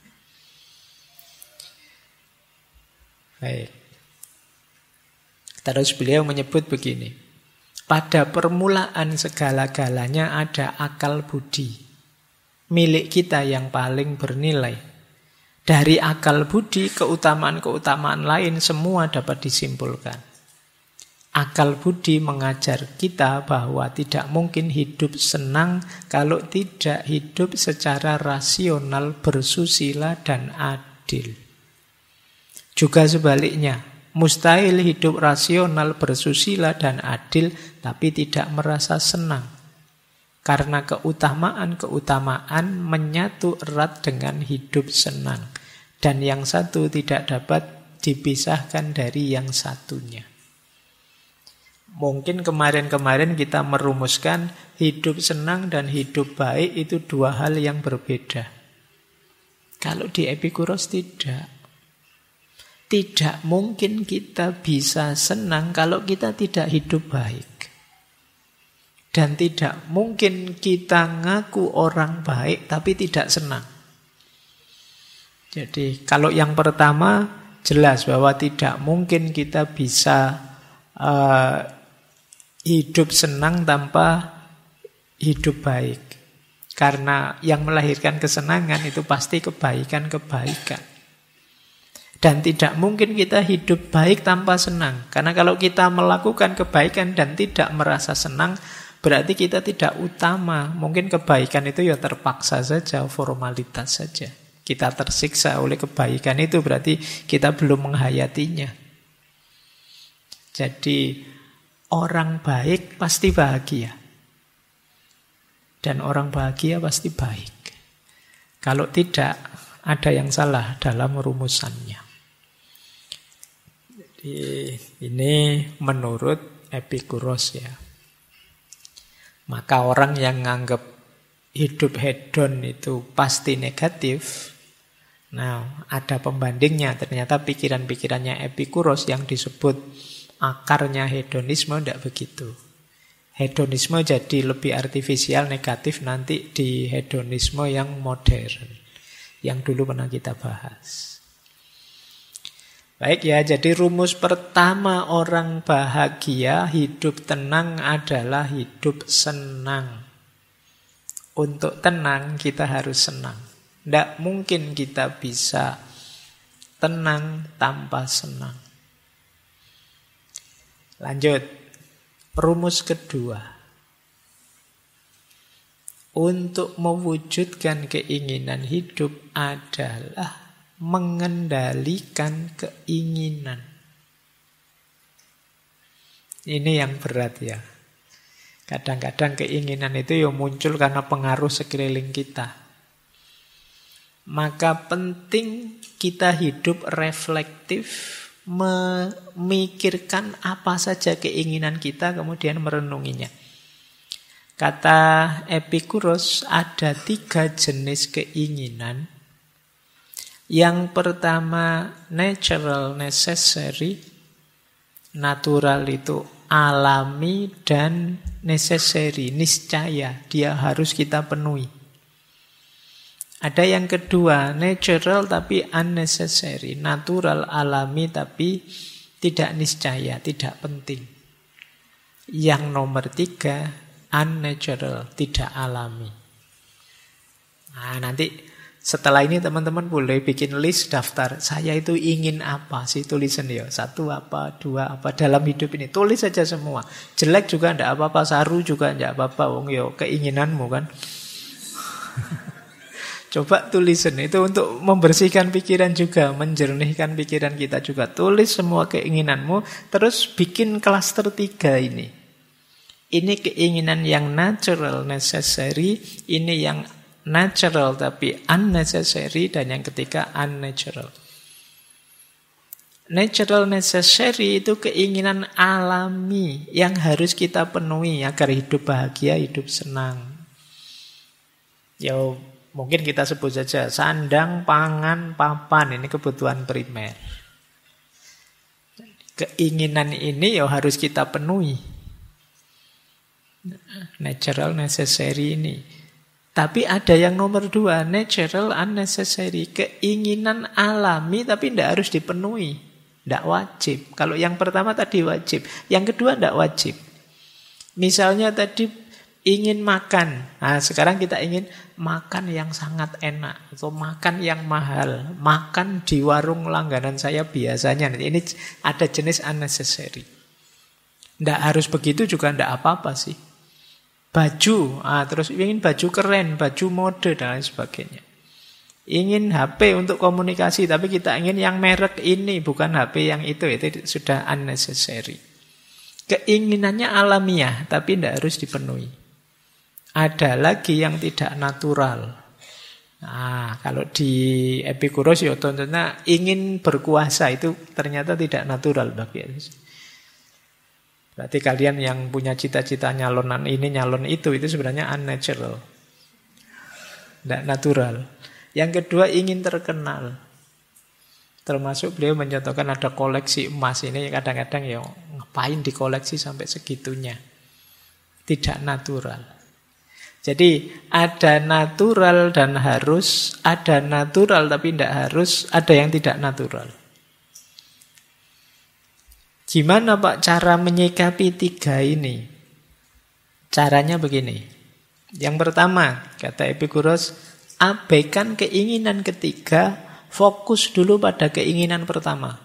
Baik. Terus beliau menyebut begini. Pada permulaan segala-galanya ada akal budi. Milik kita yang paling bernilai. Dari akal budi, keutamaan-keutamaan lain semua dapat disimpulkan. Akal budi mengajar kita bahwa tidak mungkin hidup senang kalau tidak hidup secara rasional, bersusila, dan adil. Juga sebaliknya, mustahil hidup rasional, bersusila, dan adil, tapi tidak merasa senang. Karena keutamaan-keutamaan menyatu erat dengan hidup senang. Dan yang satu tidak dapat dipisahkan dari yang satunya. Mungkin kemarin-kemarin kita merumuskan hidup senang dan hidup baik itu dua hal yang berbeda. Kalau di Epikuros tidak. Tidak mungkin kita bisa senang kalau kita tidak hidup baik. Dan tidak mungkin kita ngaku orang baik tapi tidak senang. Jadi kalau yang pertama jelas bahwa tidak mungkin kita bisa hidup senang tanpa hidup baik. Karena yang melahirkan kesenangan itu pasti kebaikan-kebaikan. Dan tidak mungkin kita hidup baik tanpa senang. Karena kalau kita melakukan kebaikan dan tidak merasa senang, berarti kita tidak utama. Mungkin kebaikan itu ya terpaksa saja, formalitas saja. Kita tersiksa oleh kebaikan itu berarti kita belum menghayatinya. Jadi orang baik pasti bahagia. Dan orang bahagia pasti baik. Kalau tidak, ada yang salah dalam rumusannya. Jadi ini menurut Epikuros ya. Maka orang yang nganggap hidup hedon itu pasti negatif, nah ada pembandingnya. Ternyata pikiran-pikirannya Epikuros yang disebut akarnya hedonisme tidak begitu. Hedonisme jadi lebih artifisial, negatif nanti di hedonisme yang modern. Yang dulu pernah kita bahas. Baik ya, jadi rumus pertama orang bahagia, hidup tenang adalah hidup senang. Untuk tenang kita harus senang. Tidak mungkin kita bisa tenang tanpa senang. Lanjut, rumus kedua. Untuk mewujudkan keinginan hidup adalah mengendalikan keinginan. Ini yang berat ya. Kadang-kadang keinginan itu ya muncul karena pengaruh sekeliling kita. Maka penting kita hidup reflektif, memikirkan apa saja keinginan kita, kemudian merenunginya. Kata Epikuros, ada 3 jenis keinginan. Yang pertama, natural necessary. Natural itu alami, dan necessary, niscaya, dia harus kita penuhi. Ada yang kedua, natural tapi unnecessary. Natural, alami, tapi tidak niscaya, tidak penting. Yang nomor 3, unnatural, tidak alami. Nah, nanti setelah ini teman-teman boleh bikin list daftar. Saya itu ingin apa sih, tulisan ya. 1 apa, 2 apa dalam hidup ini. Tulis saja semua. Jelek juga tidak apa-apa, saru juga tidak apa-apa. Wong yo keinginanmu kan. Coba tulisan itu untuk membersihkan pikiran juga, menjernihkan pikiran kita juga. Tulis semua keinginanmu, terus bikin klaster 3 ini. Ini keinginan yang natural, necessary. Ini yang natural tapi unnecessary. Dan yang ketiga unnatural. Natural necessary itu keinginan alami yang harus kita penuhi agar hidup bahagia, hidup senang. Ya mungkin kita sebut saja sandang, pangan, papan. Ini kebutuhan primer. Keinginan ini ya harus kita penuhi. Natural necessary ini. Tapi ada yang nomor 2, natural unnecessary. Keinginan alami tapi tidak harus dipenuhi. Tidak wajib. Kalau yang pertama tadi wajib, yang kedua tidak wajib. Misalnya tadi ingin makan. Nah, sekarang kita ingin makan yang sangat enak atau makan yang mahal, makan di warung langganan saya biasanya. Ini ada jenis unnecessary. Tidak harus begitu juga tidak apa-apa sih. Baju, terus ingin baju keren, baju mode dan lain sebagainya. Ingin HP untuk komunikasi, tapi kita ingin yang merek ini, bukan HP yang itu sudah unnecessary. Keinginannya alamiah, tapi tidak harus dipenuhi. Ada lagi yang tidak natural. Nah, kalau di Epikuros ya tentunya ingin berkuasa itu ternyata tidak natural bagi Berarti kalian yang punya cita-cita nyalonan ini, nyalon itu sebenarnya unnatural. Tidak natural. Yang kedua ingin terkenal. Termasuk beliau mencontohkan ada koleksi emas ini kadang-kadang ya ngapain dikoleksi sampai segitunya. Tidak natural. Jadi ada natural dan harus, ada natural tapi tidak harus, ada yang tidak natural. Gimana Pak cara menyikapi 3 ini? Caranya begini. Yang pertama, kata Epikuros, abaikan keinginan ketiga, fokus dulu pada keinginan pertama.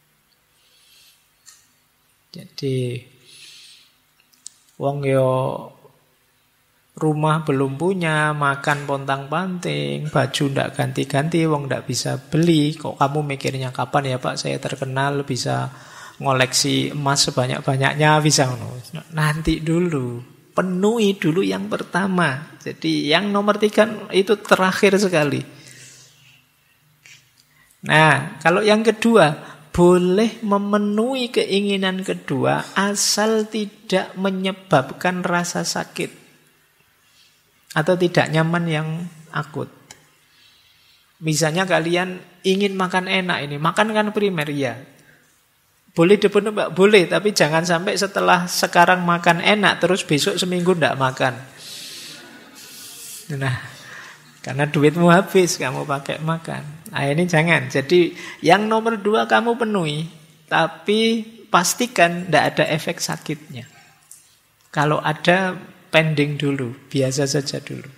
Jadi, wong yo rumah belum punya, makan pontang-panting, baju ndak ganti-ganti, wong ndak bisa beli. Kok kamu mikirnya kapan ya Pak saya terkenal bisa ngoleksi emas sebanyak-banyaknya, bisa. Nanti dulu, penuhi dulu yang pertama. Jadi yang nomor 3 itu terakhir sekali. Nah, kalau yang kedua, boleh memenuhi keinginan kedua asal tidak menyebabkan rasa sakit atau tidak nyaman yang akut. Misalnya kalian ingin makan enak ini, makan kan primer ya. Boleh dipenuhi Mbak, boleh, tapi jangan sampai setelah sekarang makan enak terus besok seminggu tidak makan. Nah, karena duitmu habis kamu pakai makan. Nah, ini jangan. Jadi yang nomor 2 kamu penuhi, tapi pastikan tidak ada efek sakitnya. Kalau ada, pending dulu, biasa saja dulu.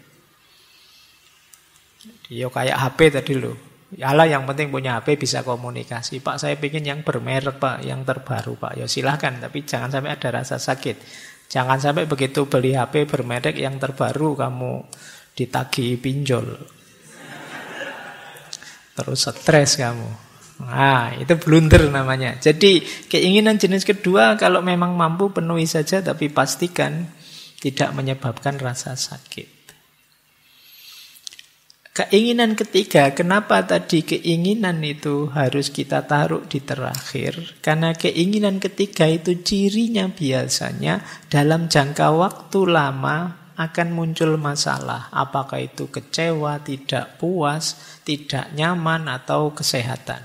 Ya kayak HP tadi loh. Yalah, yang penting punya HP bisa komunikasi. Pak, saya pengen yang bermerek Pak, yang terbaru Pak. Ya silahkan, tapi jangan sampai ada rasa sakit. Jangan sampai begitu beli HP bermerek yang terbaru kamu ditagih pinjol. Terus stres kamu. Nah, itu blunder namanya. Jadi keinginan jenis kedua kalau memang mampu penuhi saja, tapi pastikan tidak menyebabkan rasa sakit. Keinginan ketiga, kenapa tadi keinginan itu harus kita taruh di terakhir? Karena keinginan ketiga itu cirinya biasanya dalam jangka waktu lama akan muncul masalah. Apakah itu kecewa, tidak puas, tidak nyaman, atau kesehatan.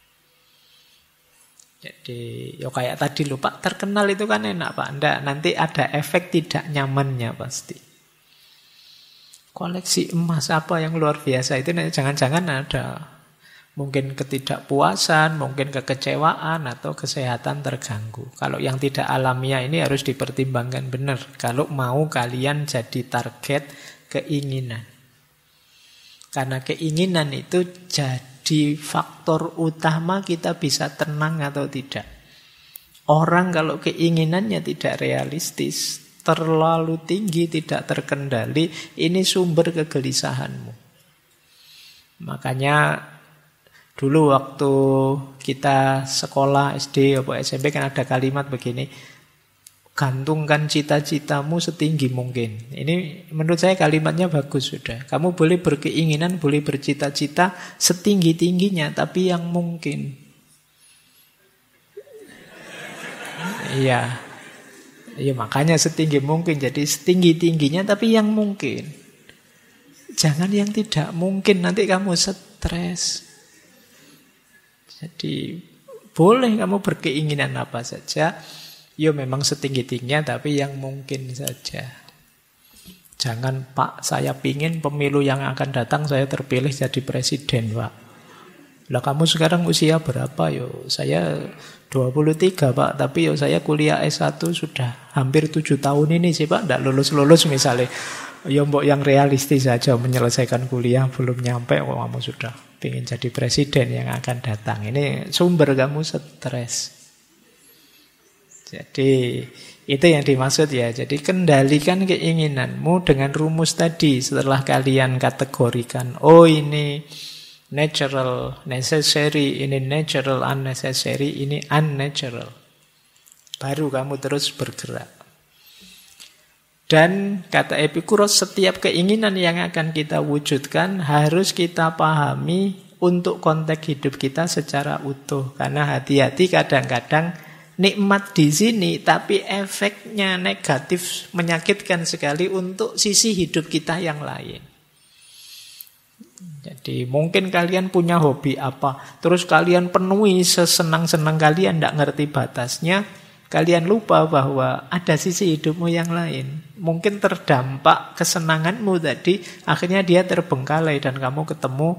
Jadi, ya kayak tadi loh Pak, terkenal itu kan enak Pak. Enggak, nanti ada efek tidak nyamannya pasti. Koleksi emas apa yang luar biasa itu jangan-jangan ada mungkin ketidakpuasan, mungkin kekecewaan atau kesehatan terganggu. Kalau yang tidak alamiah ini harus dipertimbangkan benar kalau mau kalian jadi target keinginan. Karena keinginan itu jadi faktor utama kita bisa tenang atau tidak. Orang kalau keinginannya tidak realistis, terlalu tinggi, tidak terkendali, ini sumber kegelisahanmu. Makanya dulu waktu kita sekolah SD atau SMP kan ada kalimat begini, gantungkan cita-citamu setinggi mungkin. Ini menurut saya kalimatnya bagus sudah. Kamu boleh berkeinginan, boleh bercita-cita setinggi-tingginya, tapi yang mungkin. Iya. Ya makanya setinggi mungkin. Jadi setinggi-tingginya tapi yang mungkin. Jangan yang tidak mungkin, nanti kamu stres. Jadi boleh kamu berkeinginan apa saja. Ya memang setinggi-tingginya tapi yang mungkin saja. Jangan Pak, saya pingin pemilu yang akan datang saya terpilih jadi presiden Pak. Lah kamu sekarang usia berapa? Yo saya 23 Pak, tapi yo saya kuliah S1 sudah hampir 7 tahun ini sih Pak, tidak lulus-lulus misalnya. Yo mbok yang realistis saja, menyelesaikan kuliah belum nyampe kok kamu sudah ingin jadi presiden yang akan datang. Ini sumber kamu stres. Jadi itu yang dimaksud ya. Jadi kendalikan keinginanmu dengan rumus tadi. Setelah kalian kategorikan, oh ini natural, necessary, ini natural, unnecessary, ini unnatural. Baru kamu terus bergerak. Dan kata Epikuros, setiap keinginan yang akan kita wujudkan harus kita pahami untuk konteks hidup kita secara utuh. Karena hati-hati kadang-kadang nikmat di sini, tapi efeknya negatif, menyakitkan sekali untuk sisi hidup kita yang lain. Jadi mungkin kalian punya hobi apa, terus kalian penuhi sesenang-senang kalian, tidak ngerti batasnya, kalian lupa bahwa ada sisi hidupmu yang lain. Mungkin terdampak kesenanganmu tadi, akhirnya dia terbengkalai dan kamu ketemu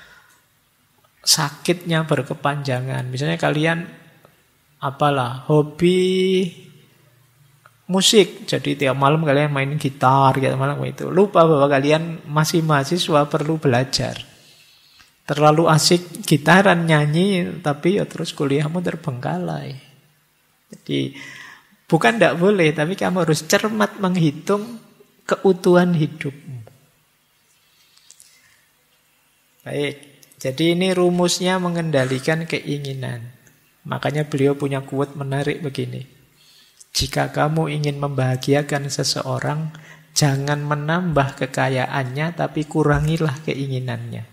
sakitnya berkepanjangan. Misalnya kalian apalah hobi musik, jadi tiap malam kalian main gitar, tiap malam itu. Lupa bahwa kalian masih mahasiswa, perlu belajar. Terlalu asik gitaran nyanyi, tapi ya terus kuliahmu terbengkalai. Jadi bukan tidak boleh, tapi kamu harus cermat menghitung keutuhan hidupmu. Baik, jadi ini rumusnya mengendalikan keinginan. Makanya beliau punya quote menarik begini. Jika kamu ingin membahagiakan seseorang, jangan menambah kekayaannya, tapi kurangilah keinginannya.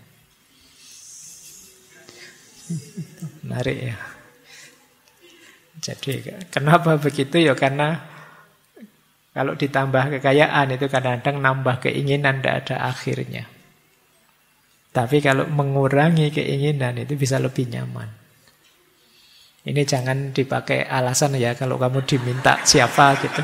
Menarik ya. Jadi kenapa begitu ya? Karena kalau ditambah kekayaan itu kadang-kadang nambah keinginan, tidak ada akhirnya. Tapi kalau mengurangi keinginan itu bisa lebih nyaman. Ini jangan dipakai alasan ya kalau kamu diminta siapa gitu.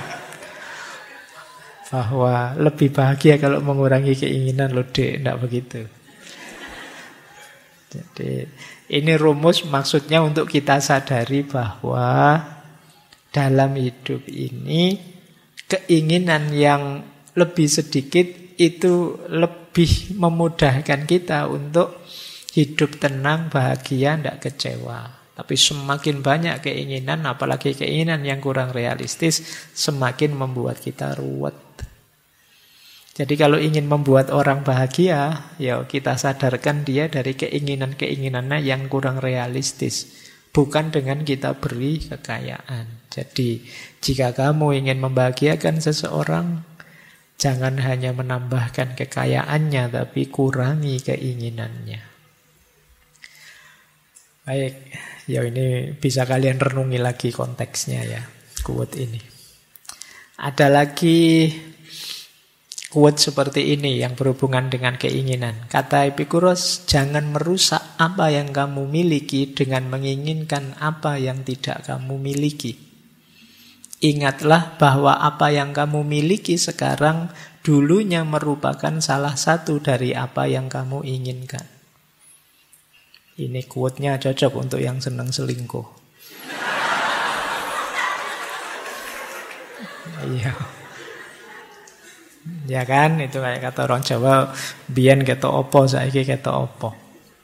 Bahwa lebih bahagia kalau mengurangi keinginan loh dek, enggak begitu. Jadi ini rumus maksudnya untuk kita sadari bahwa dalam hidup ini keinginan yang lebih sedikit itu lebih memudahkan kita untuk hidup tenang, bahagia, tidak kecewa. Tapi semakin banyak keinginan, apalagi keinginan yang kurang realistis, semakin membuat kita ruwet. Jadi kalau ingin membuat orang bahagia, ya kita sadarkan dia dari keinginan-keinginannya yang kurang realistis. Bukan dengan kita beri kekayaan. Jadi jika kamu ingin membahagiakan seseorang, jangan hanya menambahkan kekayaannya, tapi kurangi keinginannya. Baik, ya ini bisa kalian renungi lagi konteksnya ya, quote ini. Ada lagi quote seperti ini yang berhubungan dengan keinginan. Kata Epikuros, jangan merusak apa yang kamu miliki dengan menginginkan apa yang tidak kamu miliki. Ingatlah bahwa apa yang kamu miliki sekarang dulunya merupakan salah satu dari apa yang kamu inginkan. Ini quote-nya cocok untuk yang senang selingkuh. Iya. Ya kan, itu kayak kata orang Jawa, biyen ketok opo, saiki ketok opo.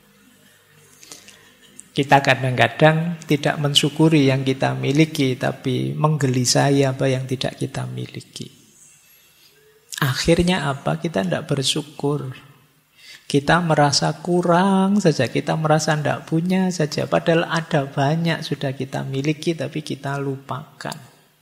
Kita kadang-kadang tidak mensyukuri yang kita miliki, tapi menggelisahi apa yang tidak kita miliki. Akhirnya apa? Kita tidak bersyukur. Kita merasa kurang saja, kita merasa tidak punya saja. Padahal ada banyak sudah kita miliki, tapi kita lupakan.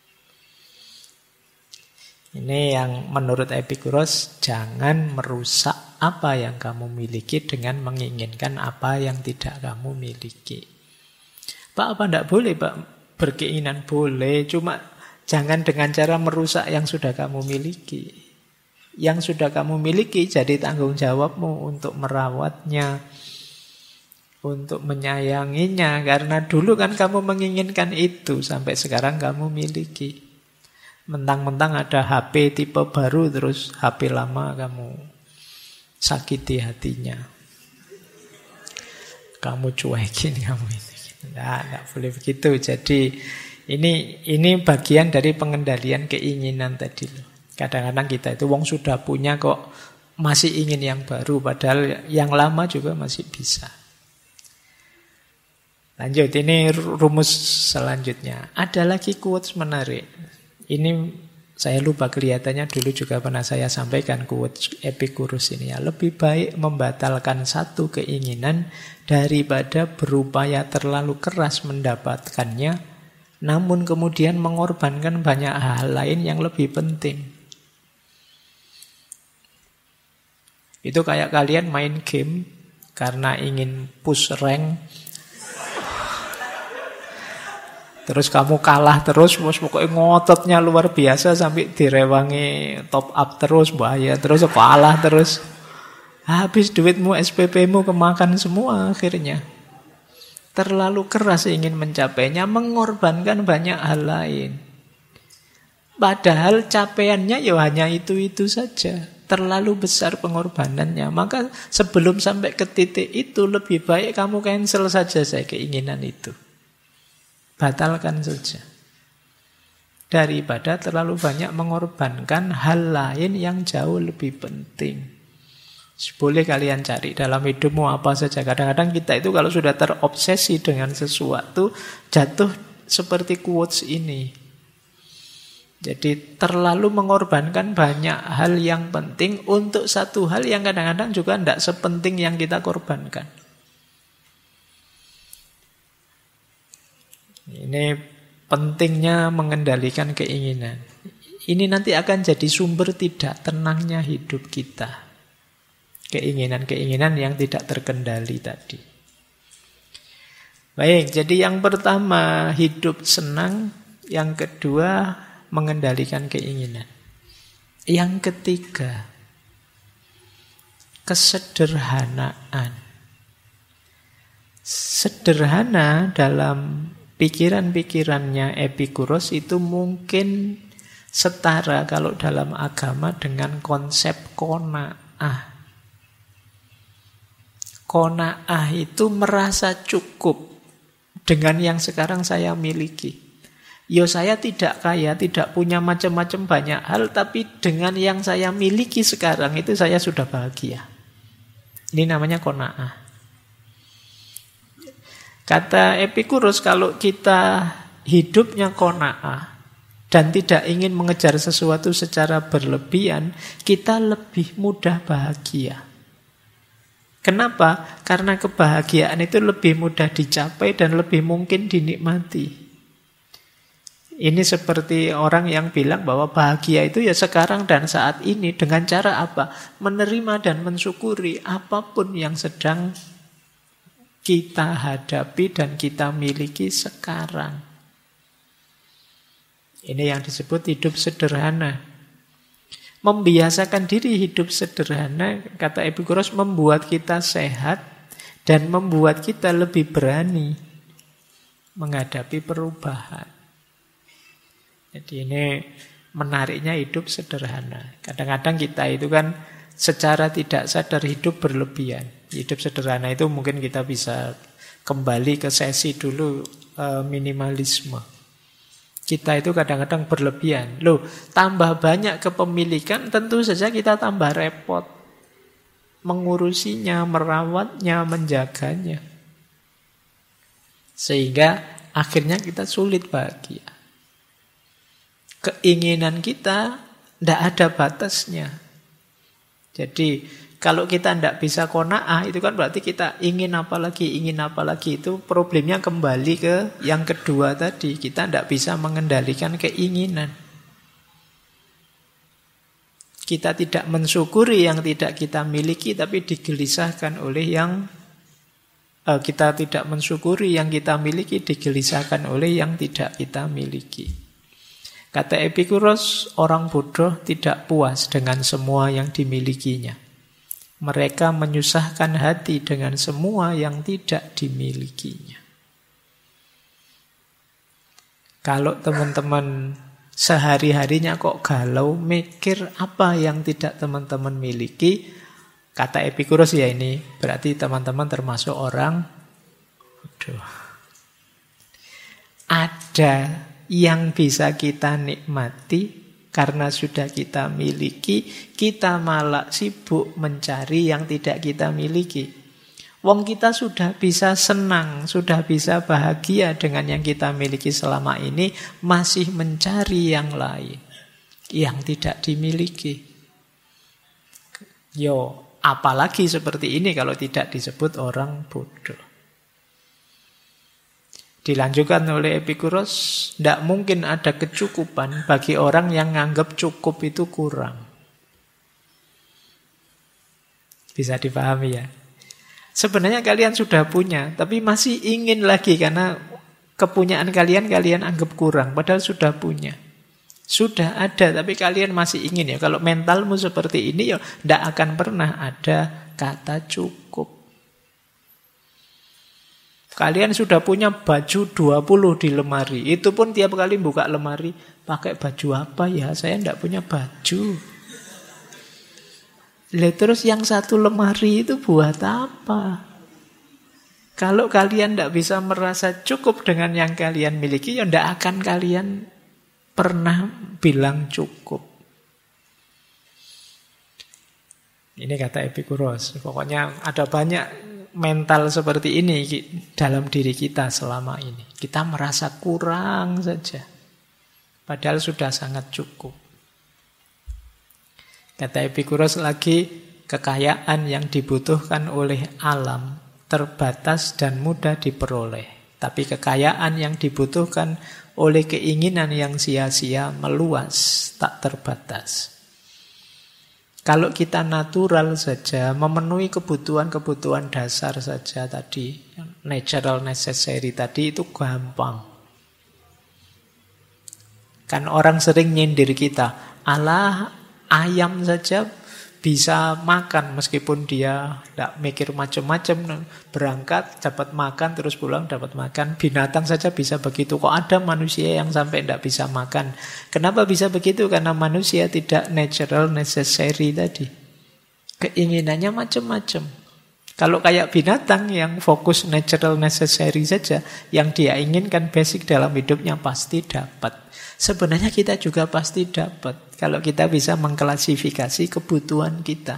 Ini yang menurut Epikuros, jangan merusak apa yang kamu miliki dengan menginginkan apa yang tidak kamu miliki. Pak, apa tidak boleh, Pak? Berkeinginan boleh, cuma jangan dengan cara merusak yang sudah kamu miliki. Yang sudah kamu miliki jadi tanggung jawabmu untuk merawatnya, untuk menyayanginya. Karena dulu kan kamu menginginkan itu, sampai sekarang kamu miliki. Mentang-mentang ada HP tipe baru, terus HP lama kamu sakiti hatinya. Kamu cuekin kamu ini. Tidak boleh begitu. Jadi ini bagian dari pengendalian keinginan tadi loh. Kadang-kadang kita itu wong sudah punya kok masih ingin yang baru, padahal yang lama juga masih bisa. Lanjut, ini rumus selanjutnya. Ada lagi quotes menarik. Ini saya lupa, kelihatannya dulu juga pernah saya sampaikan quotes Epikuros ini ya. Lebih baik membatalkan satu keinginan daripada berupaya terlalu keras mendapatkannya, namun kemudian mengorbankan banyak hal lain yang lebih penting. Itu kayak kalian main game karena ingin push rank, terus kamu kalah terus, pokoknya ngototnya luar biasa sampai direwangi top up terus, bahaya terus, kalah terus. Habis duitmu, SPP-mu kemakan semua akhirnya. Terlalu keras ingin mencapainya, mengorbankan banyak hal lain. Padahal capaiannya ya hanya itu-itu saja. Terlalu besar pengorbanannya. Maka sebelum sampai ke titik itu, lebih baik kamu cancel saja saya keinginan itu. Batalkan saja. Daripada terlalu banyak mengorbankan hal lain yang jauh lebih penting. Boleh kalian cari dalam hidupmu apa saja. Kadang-kadang kita itu kalau sudah terobsesi dengan sesuatu, jatuh seperti quotes ini. Jadi terlalu mengorbankan banyak hal yang penting untuk satu hal yang kadang-kadang juga tidak sepenting yang kita korbankan. Ini pentingnya mengendalikan keinginan. Ini nanti akan jadi sumber tidak tenangnya hidup kita. Keinginan-keinginan yang tidak terkendali tadi. Baik, jadi yang pertama hidup senang, yang kedua mengendalikan keinginan. Yang ketiga, kesederhanaan. Sederhana dalam pikiran-pikirannya Epikuros itu mungkin setara kalau dalam agama dengan konsep qanaah. Qanaah itu merasa cukup dengan yang sekarang saya miliki. Yo saya tidak kaya, tidak punya macam-macam banyak hal, tapi dengan yang saya miliki sekarang itu saya sudah bahagia. Ini namanya qanaah. Kata Epicurus, kalau kita hidupnya qanaah dan tidak ingin mengejar sesuatu secara berlebihan, kita lebih mudah bahagia. Kenapa? Karena kebahagiaan itu lebih mudah dicapai dan lebih mungkin dinikmati. Ini seperti orang yang bilang bahwa bahagia itu ya sekarang dan saat ini. Dengan cara apa? Menerima dan mensyukuri apapun yang sedang kita hadapi dan kita miliki sekarang. Ini yang disebut hidup sederhana. Membiasakan diri hidup sederhana, kata Epicurus, membuat kita sehat dan membuat kita lebih berani menghadapi perubahan. Jadi ini menariknya hidup sederhana. Kadang-kadang kita itu kan secara tidak sadar hidup berlebihan. Hidup sederhana itu mungkin kita bisa kembali ke sesi dulu minimalisme. Kita itu kadang-kadang berlebihan. Loh, tambah banyak kepemilikan tentu saja kita tambah repot mengurusinya, merawatnya, menjaganya. Sehingga akhirnya kita sulit bahagia. Keinginan kita tidak ada batasnya. Jadi kalau kita tidak bisa qanaah, itu kan berarti kita ingin apa lagi. Itu problemnya kembali ke yang kedua tadi. Kita tidak bisa mengendalikan keinginan. Kita tidak mensyukuri yang tidak kita miliki, tapi digelisahkan oleh yang kita tidak mensyukuri yang kita miliki, digelisahkan oleh yang tidak kita miliki. Kata Epicurus, orang bodoh tidak puas dengan semua yang dimilikinya. Mereka menyusahkan hati dengan semua yang tidak dimilikinya. Kalau teman-teman sehari-harinya kok galau, mikir apa yang tidak teman-teman miliki, kata Epicurus ya ini, berarti teman-teman termasuk orang bodoh. Ada yang bisa kita nikmati karena sudah kita miliki, kita malah sibuk mencari yang tidak kita miliki. Wong kita sudah bisa senang, sudah bisa bahagia dengan yang kita miliki selama ini, masih mencari yang lain, yang tidak dimiliki. Yo, apalagi seperti ini kalau tidak disebut orang bodoh. Dilanjutkan oleh Epicurus, tidak mungkin ada kecukupan bagi orang yang menganggap cukup itu kurang. Bisa dipahami ya? Sebenarnya kalian sudah punya, tapi masih ingin lagi karena kepunyaan kalian anggap kurang, padahal sudah punya. Sudah ada, tapi kalian masih ingin ya. Kalau mentalmu seperti ini ya tidak akan pernah ada kata cukup. Kalian sudah punya baju 20 di lemari. Itu pun tiap kali buka lemari, pakai baju apa ya? Saya tidak punya baju. Terus yang satu lemari itu buat apa? Kalau kalian tidak bisa merasa cukup dengan yang kalian miliki, ya tidak akan kalian pernah bilang cukup. Ini kata Epicurus. Pokoknya ada banyak mental seperti ini dalam diri kita selama ini. Kita merasa kurang saja, padahal sudah sangat cukup. Kata Epicurus lagi, kekayaan yang dibutuhkan oleh alam terbatas dan mudah diperoleh. Tapi kekayaan yang dibutuhkan oleh keinginan yang sia-sia meluas, tak terbatas. Kalau kita natural saja, memenuhi kebutuhan-kebutuhan dasar saja tadi, natural necessary tadi, itu gampang. Kan orang sering nyindir kita, alah ayam saja bisa makan meskipun dia tidak mikir macam-macam, berangkat dapat makan terus pulang dapat makan. Binatang saja bisa begitu, kok ada manusia yang sampai tidak bisa makan? Kenapa bisa begitu? Karena manusia tidak natural necessary tadi, keinginannya macam-macam. Kalau kayak binatang yang fokus natural necessary saja, yang dia inginkan basic dalam hidupnya pasti dapat. Sebenarnya kita juga pasti dapat kalau kita bisa mengklasifikasi kebutuhan kita.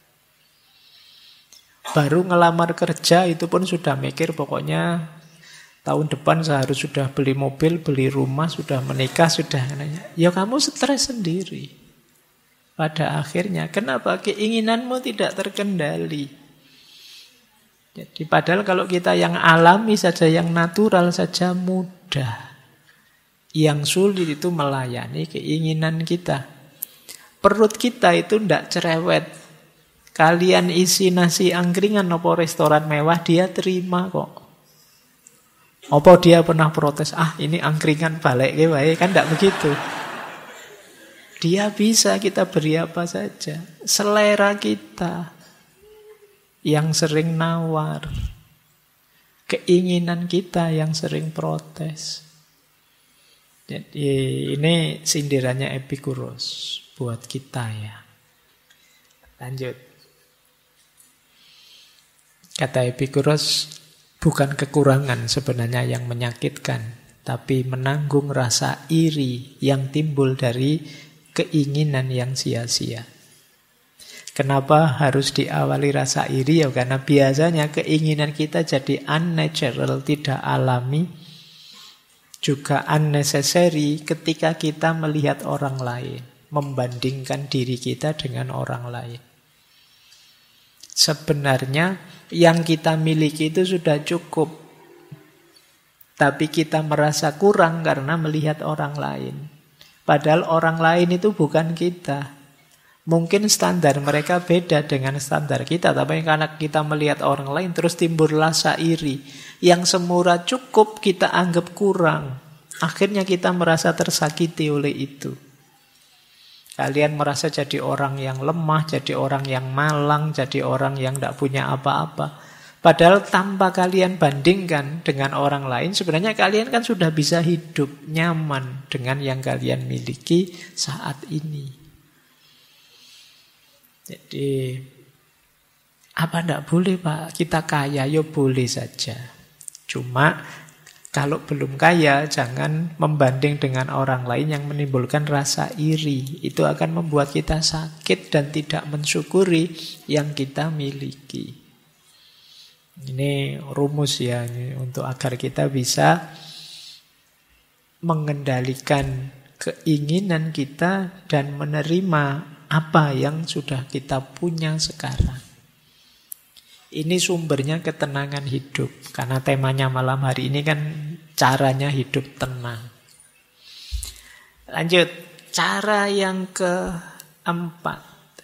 Baru ngelamar kerja itu pun sudah mikir pokoknya tahun depan saya harus sudah beli mobil, beli rumah, sudah menikah, sudah. Ya kamu stres sendiri. Pada akhirnya, kenapa? Keinginanmu tidak terkendali. Jadi padahal kalau kita yang alami saja, yang natural saja mudah. Yang sulit itu melayani keinginan kita. Perut kita itu tidak cerewet. Kalian isi nasi angkringan atau restoran mewah, dia terima kok. Apa dia pernah protes? Ini angkringan balik kan tidak begitu. Dia bisa kita beri apa saja. Selera kita yang sering nawar. Keinginan kita yang sering protes. Jadi ini sindirannya Epikuros buat kita ya. Lanjut. Kata Epikuros, bukan kekurangan sebenarnya yang menyakitkan, tapi menanggung rasa iri yang timbul dari keinginan yang sia-sia. Kenapa harus diawali rasa iri? Ya karena biasanya keinginan kita jadi unnatural, tidak alami, juga unnecessary ketika kita melihat orang lain, membandingkan diri kita dengan orang lain. Sebenarnya yang kita miliki itu sudah cukup, tapi kita merasa kurang karena melihat orang lain. Padahal orang lain itu bukan kita. Mungkin standar mereka beda dengan standar kita, tapi karena kita melihat orang lain terus timbul rasa iri. Yang semula cukup kita anggap kurang. Akhirnya kita merasa tersakiti oleh itu. Kalian merasa jadi orang yang lemah, jadi orang yang malang, jadi orang yang tidak punya apa-apa. Padahal tanpa kalian bandingkan dengan orang lain, sebenarnya kalian kan sudah bisa hidup nyaman dengan yang kalian miliki saat ini. Jadi, apa tidak boleh Pak? Kita kaya, ya boleh saja. Cuma, kalau belum kaya, jangan membanding dengan orang lain yang menimbulkan rasa iri. Itu akan membuat kita sakit dan tidak mensyukuri yang kita miliki. Ini rumus ya, ini untuk agar kita bisa mengendalikan keinginan kita dan menerima apa yang sudah kita punya sekarang. Ini sumbernya ketenangan hidup. Karena temanya malam hari ini kan caranya hidup tenang. Lanjut, cara yang keempat.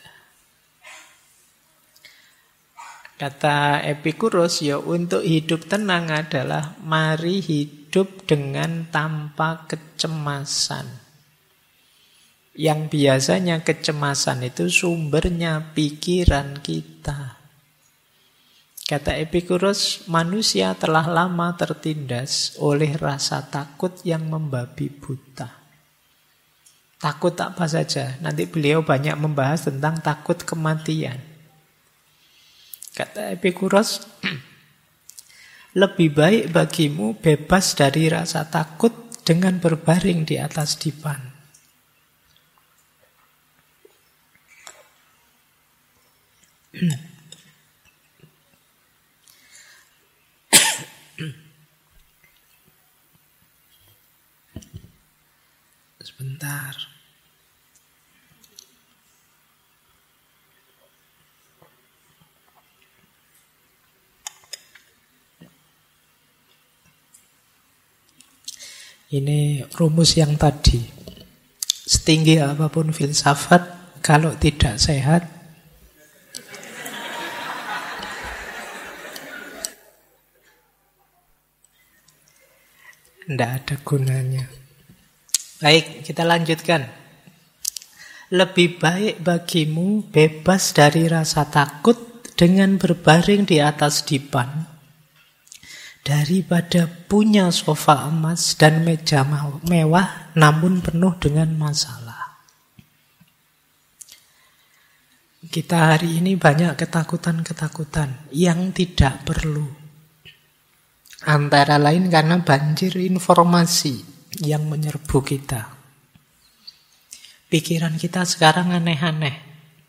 Kata Epikuros, ya untuk hidup tenang adalah mari hidup dengan tanpa kecemasan. Yang biasanya kecemasan itu sumbernya pikiran kita. Kata Epikuros, manusia telah lama tertindas oleh rasa takut yang membabi buta. Takut apa saja. Nanti beliau banyak membahas tentang takut kematian. Kata Epikuros, lebih baik bagimu bebas dari rasa takut dengan berbaring di atas dipan. Sebentar. Ini rumus yang tadi. Setinggi apapun filsafat, kalau tidak sehat, tidak ada gunanya. Baik, kita lanjutkan. Lebih baik bagimu bebas dari rasa takut dengan berbaring di atas dipan daripada punya sofa emas dan meja mewah namun penuh dengan masalah. Kita hari ini banyak ketakutan-ketakutan yang tidak perlu. Antara lain karena banjir informasi yang menyerbu kita. Pikiran kita sekarang aneh-aneh.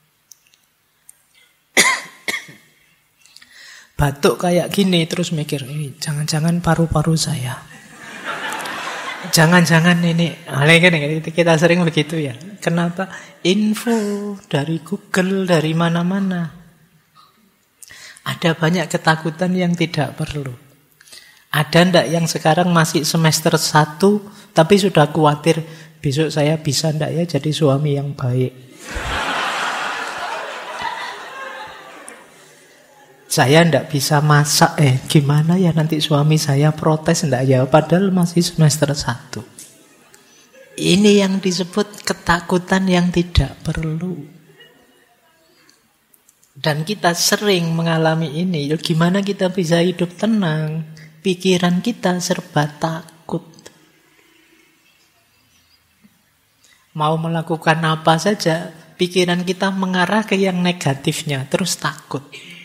Batuk kayak gini terus mikir, ini jangan-jangan paru-paru saya. Jangan-jangan ini, kita sering begitu ya. Kenapa? Info dari Google, dari mana-mana. Ada banyak ketakutan yang tidak perlu. Ada ndak yang sekarang masih semester 1 tapi sudah khawatir besok saya bisa ndak ya jadi suami yang baik? Saya ndak bisa masak, gimana ya nanti suami saya protes ndak ya? Padahal masih semester 1. Ini yang disebut ketakutan yang tidak perlu. Dan kita sering mengalami ini. Gimana kita bisa hidup tenang? Pikiran kita serba takut. Mau melakukan apa saja, pikiran kita mengarah ke yang negatifnya, terus takut.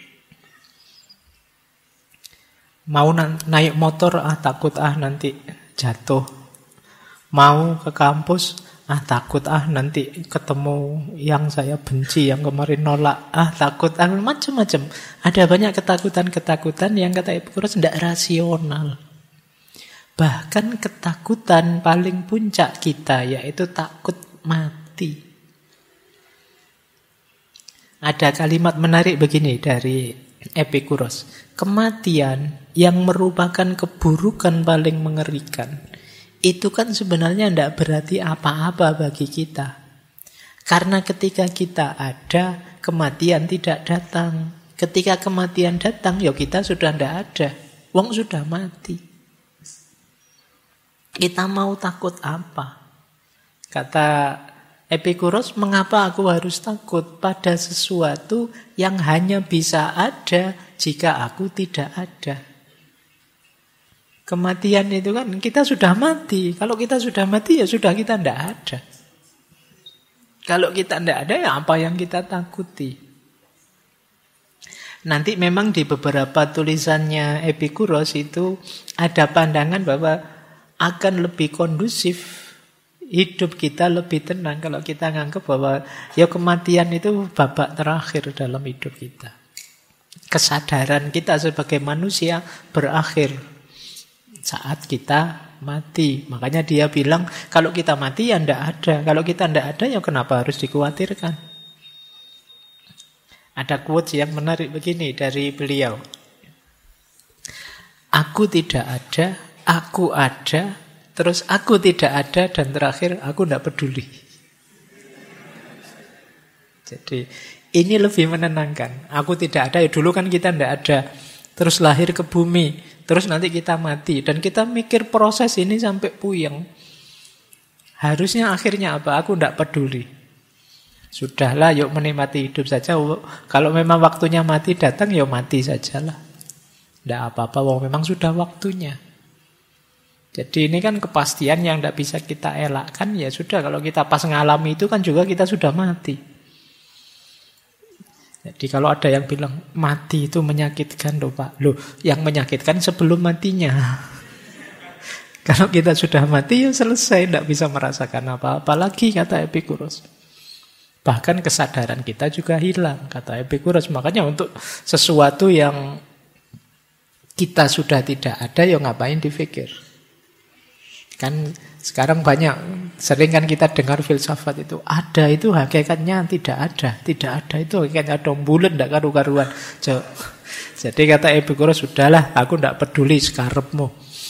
Mau naik motor, takut nanti jatuh. Mau ke kampus, takut nanti ketemu yang saya benci, yang kemarin nolak, takut, macam-macam. Ada banyak ketakutan-ketakutan yang kata Epikuros tidak rasional. Bahkan ketakutan paling puncak kita yaitu takut mati. Ada kalimat menarik begini dari Epikuros. Kematian yang merupakan keburukan paling mengerikan itu kan sebenarnya tidak berarti apa-apa bagi kita. Karena ketika kita ada, kematian tidak datang. Ketika kematian datang, ya kita sudah tidak ada. Wong sudah mati. Kita mau takut apa? Kata Epikuros, mengapa aku harus takut pada sesuatu yang hanya bisa ada jika aku tidak ada? Kematian itu kan kita sudah mati. Kalau kita sudah mati ya sudah kita tidak ada. Kalau kita tidak ada ya apa yang kita takuti? Nanti memang di beberapa tulisannya Epikuros itu ada pandangan bahwa akan lebih kondusif hidup kita, lebih tenang kalau kita nganggap bahwa ya kematian itu babak terakhir dalam hidup kita. Kesadaran kita sebagai manusia berakhir saat kita mati. Makanya dia bilang kalau kita mati ya tidak ada. Kalau kita tidak ada ya kenapa harus dikhawatirkan? Ada quotes yang menarik begini dari beliau. Aku tidak ada, aku ada, terus aku tidak ada, dan terakhir aku tidak peduli. Jadi ini lebih menenangkan. Aku tidak ada, ya dulu kan kita tidak ada. Terus lahir ke bumi, terus nanti kita mati. Dan kita mikir proses ini sampai puyeng. Harusnya akhirnya apa? Aku tidak peduli. Sudahlah, yuk menikmati hidup saja. Kalau memang waktunya mati datang, ya mati sajalah. Tidak apa-apa, memang sudah waktunya. Jadi ini kan kepastian yang tidak bisa kita elakkan. Ya sudah, kalau kita pas ngalami itu kan juga kita sudah mati. Jadi kalau ada yang bilang mati itu menyakitkan loh Pak. Loh, yang menyakitkan sebelum matinya. Kalau kita sudah mati ya selesai, tidak bisa merasakan apa-apa lagi, kata Epikuros. Bahkan kesadaran kita juga hilang, kata Epikuros. Makanya untuk sesuatu yang kita sudah tidak ada, ya ngapain dipikir. Kan sekarang banyak, sering kan kita dengar filsafat itu. Ada itu hakikatnya tidak ada. Tidak ada itu hakikatnya ada bulan, tidak karu-karuan. Jadi kata Epikuros, sudahlah aku tidak peduli sekarepmu.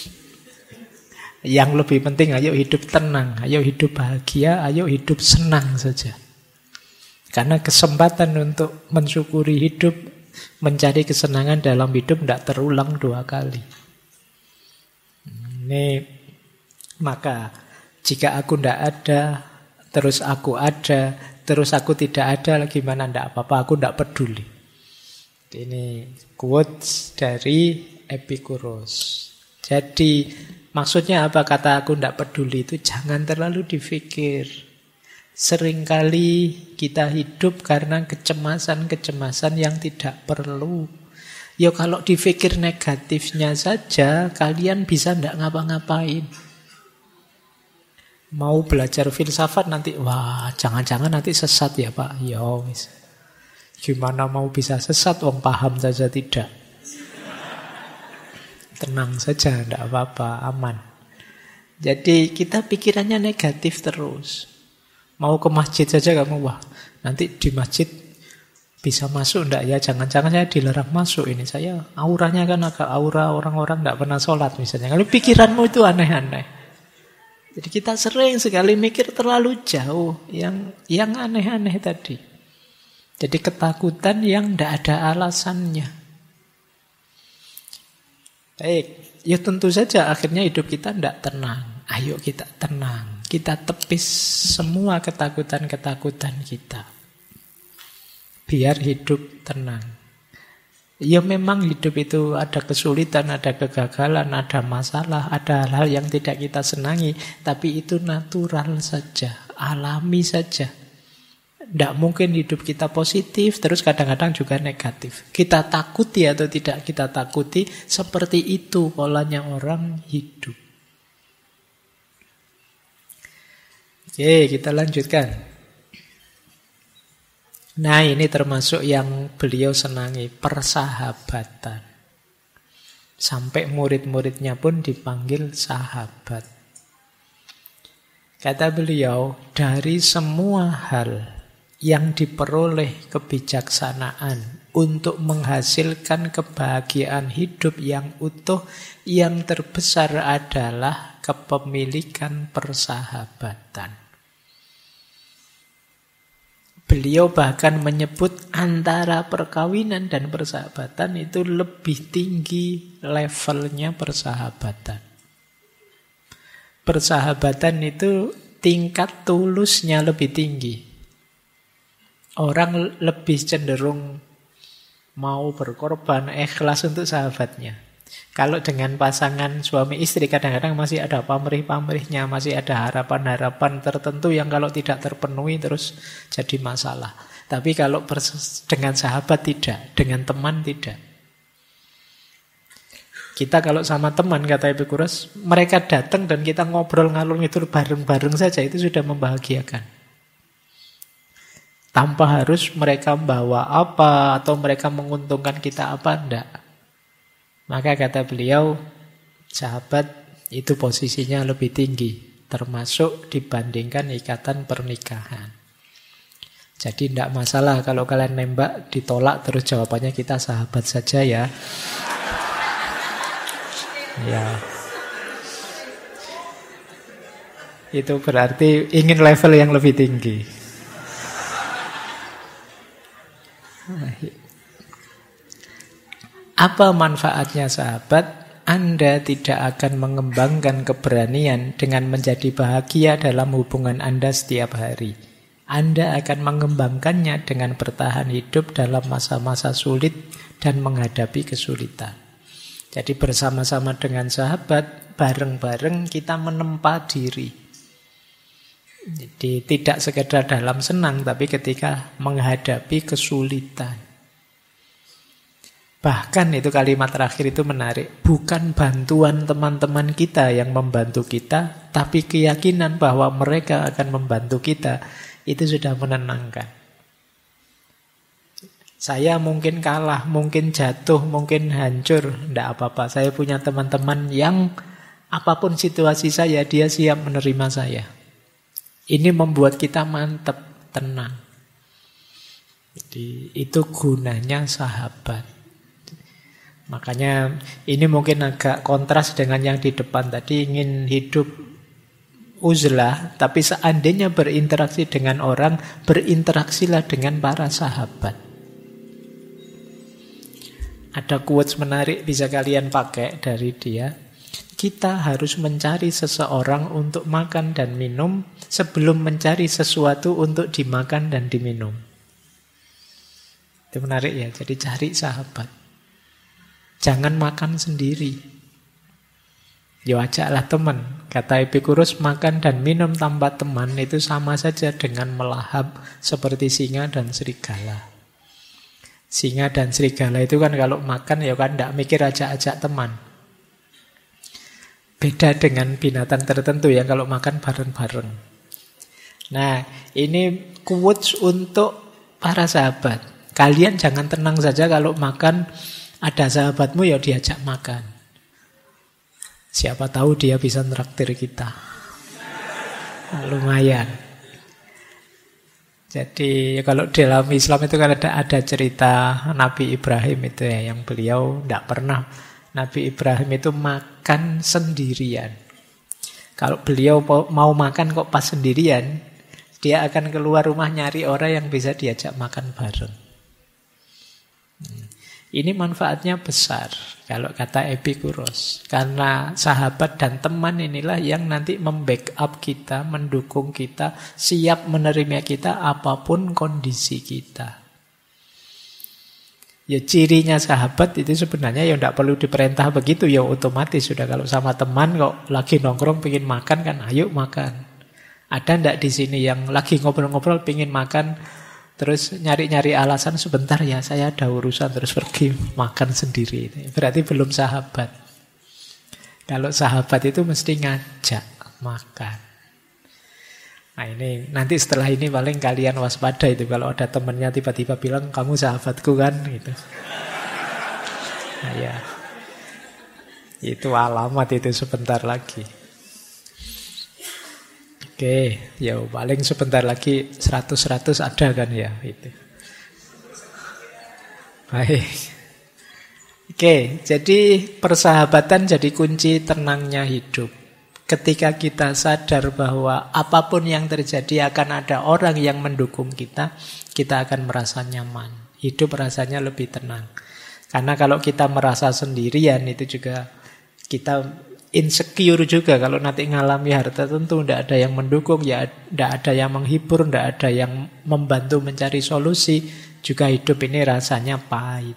Yang lebih penting ayo hidup tenang, ayo hidup bahagia, ayo hidup senang saja. Karena kesempatan untuk mensyukuri hidup, mencari kesenangan dalam hidup tidak terulang 2 kali. Ini maka jika aku tidak ada, terus aku ada, terus aku tidak ada, gimana tidak apa-apa, aku tidak peduli. Ini quotes dari Epikuros. Jadi maksudnya apa kata aku tidak peduli itu? Jangan terlalu dipikir. Seringkali kita hidup karena kecemasan-kecemasan yang tidak perlu. Ya kalau dipikir negatifnya saja, kalian bisa ndak ngapa-ngapain. Mau belajar filsafat nanti, wah jangan-jangan nanti sesat ya Pak. Ya wis. Gimana mau bisa sesat, wong paham saja tidak. Tenang saja, ndak apa-apa, aman. Jadi kita pikirannya negatif terus. Mau ke masjid saja kamu, wah nanti di masjid bisa masuk enggak ya? Jangan-jangan saya dilarang masuk ini. Saya auranya kan agak aura orang-orang enggak pernah sholat misalnya. Kalau pikiranmu itu aneh-aneh. Jadi kita sering sekali mikir terlalu jauh yang aneh-aneh tadi. Jadi ketakutan yang enggak ada alasannya. Baik, ya tentu saja akhirnya hidup kita enggak tenang. Ayo kita tenang. Kita tepis semua ketakutan-ketakutan kita. Biar hidup tenang. Ya memang hidup itu ada kesulitan, ada kegagalan, ada masalah, ada hal-hal yang tidak kita senangi. Tapi itu natural saja, alami saja. Tidak mungkin hidup kita positif, terus kadang-kadang juga negatif. Kita takuti atau tidak kita takuti, seperti itu polanya orang hidup. Oke, kita lanjutkan. Nah, ini termasuk yang beliau senangi, persahabatan. Sampai murid-muridnya pun dipanggil sahabat. Kata beliau, dari semua hal yang diperoleh kebijaksanaan untuk menghasilkan kebahagiaan hidup yang utuh, yang terbesar adalah kepemilikan persahabatan. Beliau bahkan menyebut antara perkawinan dan persahabatan itu lebih tinggi levelnya persahabatan. Persahabatan itu tingkat tulusnya lebih tinggi. Orang lebih cenderung mau berkorban, ikhlas untuk sahabatnya. Kalau dengan pasangan suami istri kadang-kadang masih ada pamrih-pamrihnya, masih ada harapan-harapan tertentu yang kalau tidak terpenuhi terus jadi masalah. Tapi kalau dengan sahabat tidak, dengan teman tidak. Kita kalau sama teman, kata Epikuros, mereka datang dan kita ngobrol ngalur ngidul bareng-bareng saja, itu sudah membahagiakan. Tanpa harus mereka bawa apa atau mereka menguntungkan kita apa, enggak. Maka kata beliau, sahabat itu posisinya lebih tinggi, termasuk dibandingkan ikatan pernikahan. Jadi tidak masalah kalau kalian nembak ditolak terus jawabannya kita sahabat saja ya. Ya. Itu berarti ingin level yang lebih tinggi. Apa manfaatnya sahabat? Anda tidak akan mengembangkan keberanian dengan menjadi bahagia dalam hubungan Anda setiap hari. Anda akan mengembangkannya dengan bertahan hidup dalam masa-masa sulit dan menghadapi kesulitan. Jadi bersama-sama dengan sahabat, bareng-bareng kita menempa diri. Jadi tidak sekedar dalam senang, tapi ketika menghadapi kesulitan. Bahkan itu kalimat terakhir itu menarik. Bukan bantuan teman-teman kita yang membantu kita, tapi keyakinan bahwa mereka akan membantu kita, itu sudah menenangkan. Saya mungkin kalah, mungkin jatuh, mungkin hancur, tidak apa-apa. Saya punya teman-teman yang apapun situasi saya, dia siap menerima saya. Ini membuat kita mantap, tenang. Jadi itu gunanya sahabat. Makanya ini mungkin agak kontras dengan yang di depan tadi, ingin hidup uzlah, tapi seandainya berinteraksi dengan orang, berinteraksilah dengan para sahabat. Ada quotes menarik bisa kalian pakai dari dia. Kita harus mencari seseorang untuk makan dan minum sebelum mencari sesuatu untuk dimakan dan diminum. Itu menarik ya, jadi cari sahabat. Jangan makan sendiri. Ya ajaklah teman. Kata Epikurus, makan dan minum tanpa teman itu sama saja dengan melahap seperti singa dan serigala. Singa dan serigala itu kan kalau makan ya kan tidak mikir ajak-ajak teman. Beda dengan binatang tertentu ya kalau makan bareng-bareng. Nah, ini quotes untuk para sahabat. Kalian jangan tenang saja kalau makan ada sahabatmu ya diajak makan. Siapa tahu dia bisa nraktir kita. Nah, lumayan. Jadi kalau dalam Islam itu kan ada cerita Nabi Ibrahim itu ya, yang beliau tidak pernah. Nabi Ibrahim itu makan sendirian. Kalau beliau mau makan kok pas sendirian, dia akan keluar rumah nyari orang yang bisa diajak makan bareng. Ini manfaatnya besar kalau kata Epikurus. Karena sahabat dan teman inilah yang nanti membackup kita, mendukung kita, siap menerima kita apapun kondisi kita. Ya cirinya sahabat itu sebenarnya ya tidak perlu diperintah begitu, ya otomatis sudah. Kalau sama teman kok lagi nongkrong pengen makan kan, ayo makan. Ada ndak di sini yang lagi ngobrol-ngobrol pengen makan, terus nyari-nyari alasan sebentar ya saya ada urusan terus pergi makan sendiri. Berarti belum sahabat. Kalau sahabat itu mesti ngajak makan. Nah ini nanti setelah ini paling kalian waspada itu kalau ada temennya tiba-tiba bilang kamu sahabatku kan gitu. Nah ya, itu alamat itu sebentar lagi. Oke, ya paling sebentar lagi 100-100 ada kan ya itu. Baik. Oke, jadi persahabatan jadi kunci tenangnya hidup. Ketika kita sadar bahwa apapun yang terjadi akan ada orang yang mendukung kita, kita akan merasa nyaman. Hidup rasanya lebih tenang. Karena kalau kita merasa sendirian itu juga kita insecure juga. Kalau nanti ngalami harta tentu tidak ada yang mendukung, ya tidak ada yang menghibur, tidak ada yang membantu mencari solusi. Juga hidup ini rasanya pahit.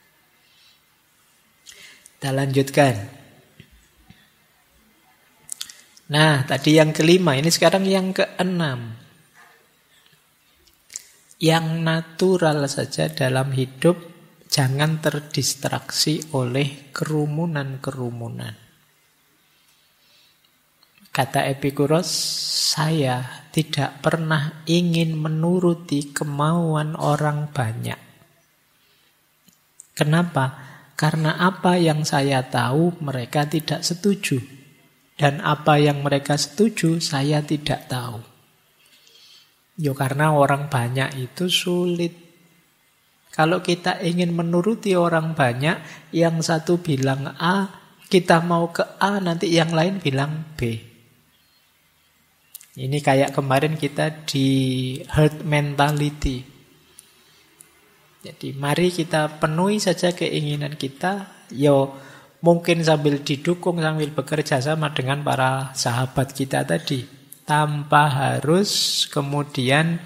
Kita lanjutkan. Nah, tadi yang kelima, ini sekarang yang keenam. Yang natural saja dalam hidup, jangan terdistraksi oleh kerumunan-kerumunan. Kata Epikurus, saya tidak pernah ingin menuruti kemauan orang banyak. Kenapa? Karena apa yang saya tahu mereka tidak setuju. Dan apa yang mereka setuju, saya tidak tahu. Ya karena orang banyak itu sulit. Kalau kita ingin menuruti orang banyak, yang satu bilang A, kita mau ke A, nanti yang lain bilang B. Ini kayak kemarin kita di herd mentality. Jadi mari kita penuhi saja keinginan kita, mungkin sambil didukung, sambil bekerja sama dengan para sahabat kita tadi. Tanpa harus kemudian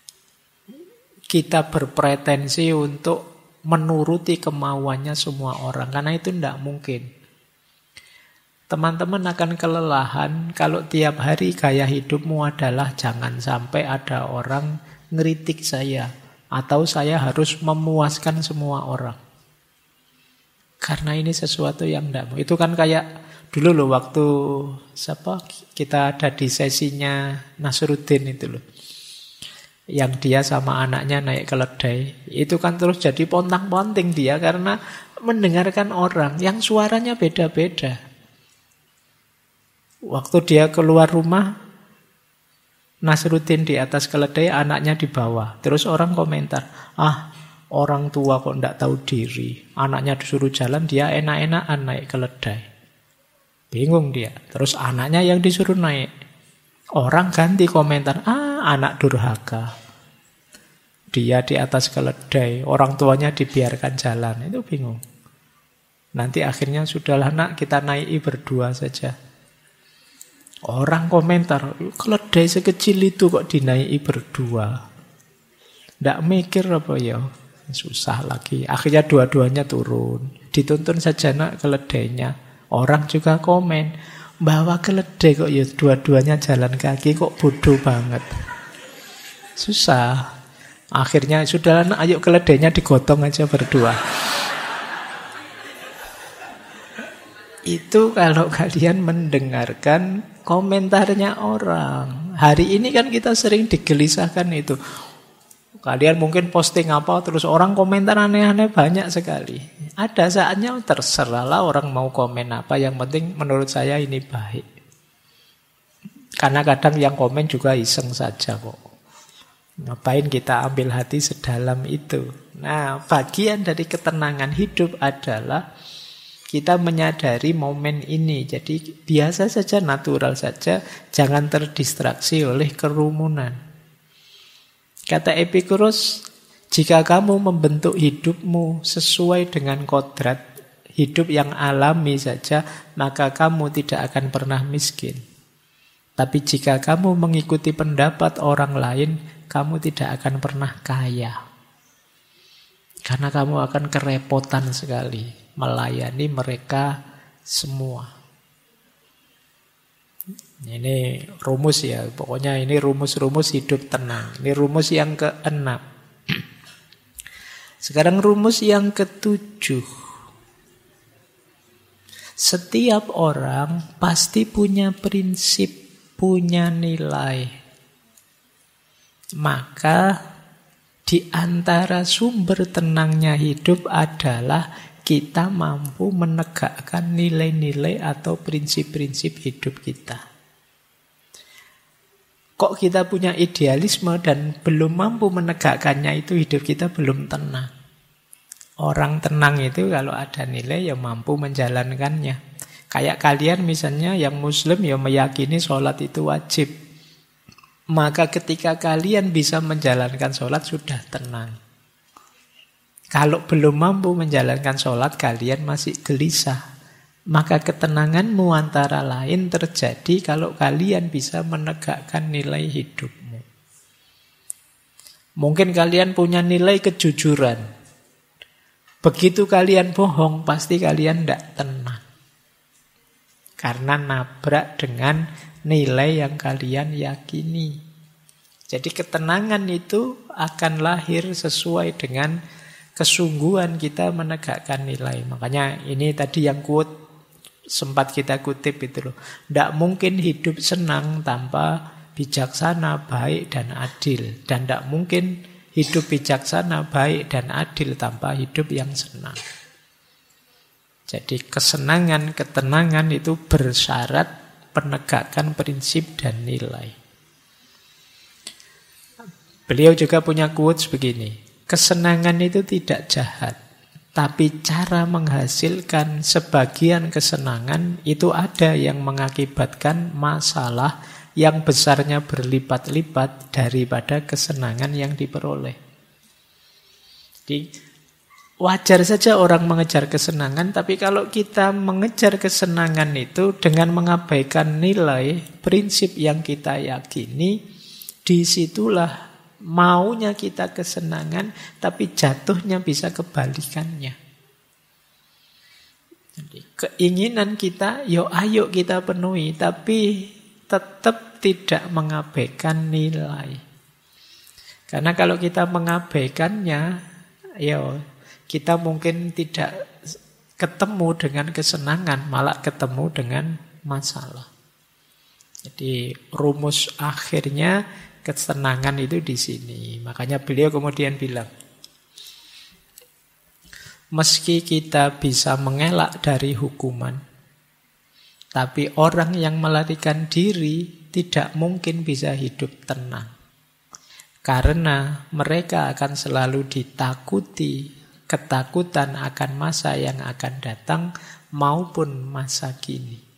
kita berpretensi untuk menuruti kemauannya semua orang. Karena itu tidak mungkin. Teman-teman akan kelelahan kalau tiap hari gaya hidupmu adalah jangan sampai ada orang ngeritik saya. Atau saya harus memuaskan semua orang. Karena ini sesuatu yang tidak. Itu kan kayak dulu loh waktu kita ada di sesinya Nasruddin itu loh. Yang dia sama anaknya naik keledai. Itu kan terus jadi pontang-ponting dia karena mendengarkan orang yang suaranya beda-beda. Waktu dia keluar rumah, Nasruddin di atas keledai, anaknya di bawah. Terus orang komentar, orang tua kok tidak tahu diri. Anaknya disuruh jalan, dia enak-enakan naik keledai. Bingung dia. Terus anaknya yang disuruh naik. Orang ganti komentar, anak durhaka. Dia di atas keledai, orang tuanya dibiarkan jalan. Itu bingung. Nanti akhirnya sudahlah nak, kita naiki berdua saja. Orang komentar, keledai sekecil itu kok dinaiki berdua. Tidak mikir apa ya. Susah lagi. Akhirnya dua-duanya turun. Dituntun saja nak keledainya. Orang juga komen. Bawa keledai kok ya dua-duanya jalan kaki, kok bodoh banget. Susah. Akhirnya sudah, ayo keledainya digotong aja berdua. Itu kalau kalian mendengarkan komentarnya orang. Hari ini kan kita sering digelisahkan itu. Kalian mungkin posting apa, terus orang komentar aneh-aneh banyak sekali. Ada saatnya terserahlah orang mau komen apa, yang penting menurut saya ini baik. Karena kadang yang komen juga iseng saja kok. Ngapain kita ambil hati sedalam itu? Nah, bagian dari ketenangan hidup adalah kita menyadari momen ini. Jadi biasa saja, natural saja. Jangan terdistraksi oleh kerumunan. Kata Epicurus, jika kamu membentuk hidupmu sesuai dengan kodrat hidup yang alami saja, maka kamu tidak akan pernah miskin. Tapi jika kamu mengikuti pendapat orang lain, kamu tidak akan pernah kaya. Karena kamu akan kerepotan sekali melayani mereka semua. Ini rumus ya, pokoknya ini rumus-rumus hidup tenang. Ini rumus yang ke-6. Sekarang rumus yang ke-7. Setiap orang pasti punya prinsip, punya nilai. Maka di antara sumber tenangnya hidup adalah kita mampu menegakkan nilai-nilai atau prinsip-prinsip hidup kita. Kok kita punya idealisme dan belum mampu menegakkannya, itu hidup kita belum tenang. Orang tenang itu kalau ada nilai ya mampu menjalankannya. Kayak kalian misalnya yang muslim ya meyakini sholat itu wajib. Maka ketika kalian bisa menjalankan sholat sudah tenang. Kalau belum mampu menjalankan sholat, kalian masih gelisah. Maka ketenanganmu antara lain terjadi kalau kalian bisa menegakkan nilai hidupmu. Mungkin kalian punya nilai kejujuran. Begitu kalian bohong, pasti kalian tidak tenang. Karena nabrak dengan nilai yang kalian yakini. Jadi ketenangan itu akan lahir sesuai dengan kesungguhan kita menegakkan nilai. Makanya ini tadi yang quote sempat kita kutip itu loh. Tidak mungkin hidup senang tanpa bijaksana, baik dan adil. Dan tidak mungkin hidup bijaksana, baik dan adil tanpa hidup yang senang. Jadi kesenangan, ketenangan itu bersyarat penegakan prinsip dan nilai. Beliau juga punya quotes begini. Kesenangan itu tidak jahat, tapi cara menghasilkan sebagian kesenangan itu ada yang mengakibatkan masalah yang besarnya berlipat-lipat daripada kesenangan yang diperoleh. Jadi wajar saja orang mengejar kesenangan, tapi kalau kita mengejar kesenangan itu dengan mengabaikan nilai, prinsip yang kita yakini, disitulah maunya kita kesenangan, tapi jatuhnya bisa kebalikannya. Jadi, keinginan kita, ayo kita penuhi, tapi tetap tidak mengabaikan nilai. Karena kalau kita mengabaikannya, kita mungkin tidak ketemu dengan kesenangan, malah ketemu dengan masalah. Jadi rumus akhirnya kesenangan itu di sini. Makanya beliau kemudian bilang, meski kita bisa mengelak dari hukuman, tapi orang yang melarikan diri tidak mungkin bisa hidup tenang. Karena mereka akan selalu ditakuti, ketakutan akan masa yang akan datang maupun masa kini.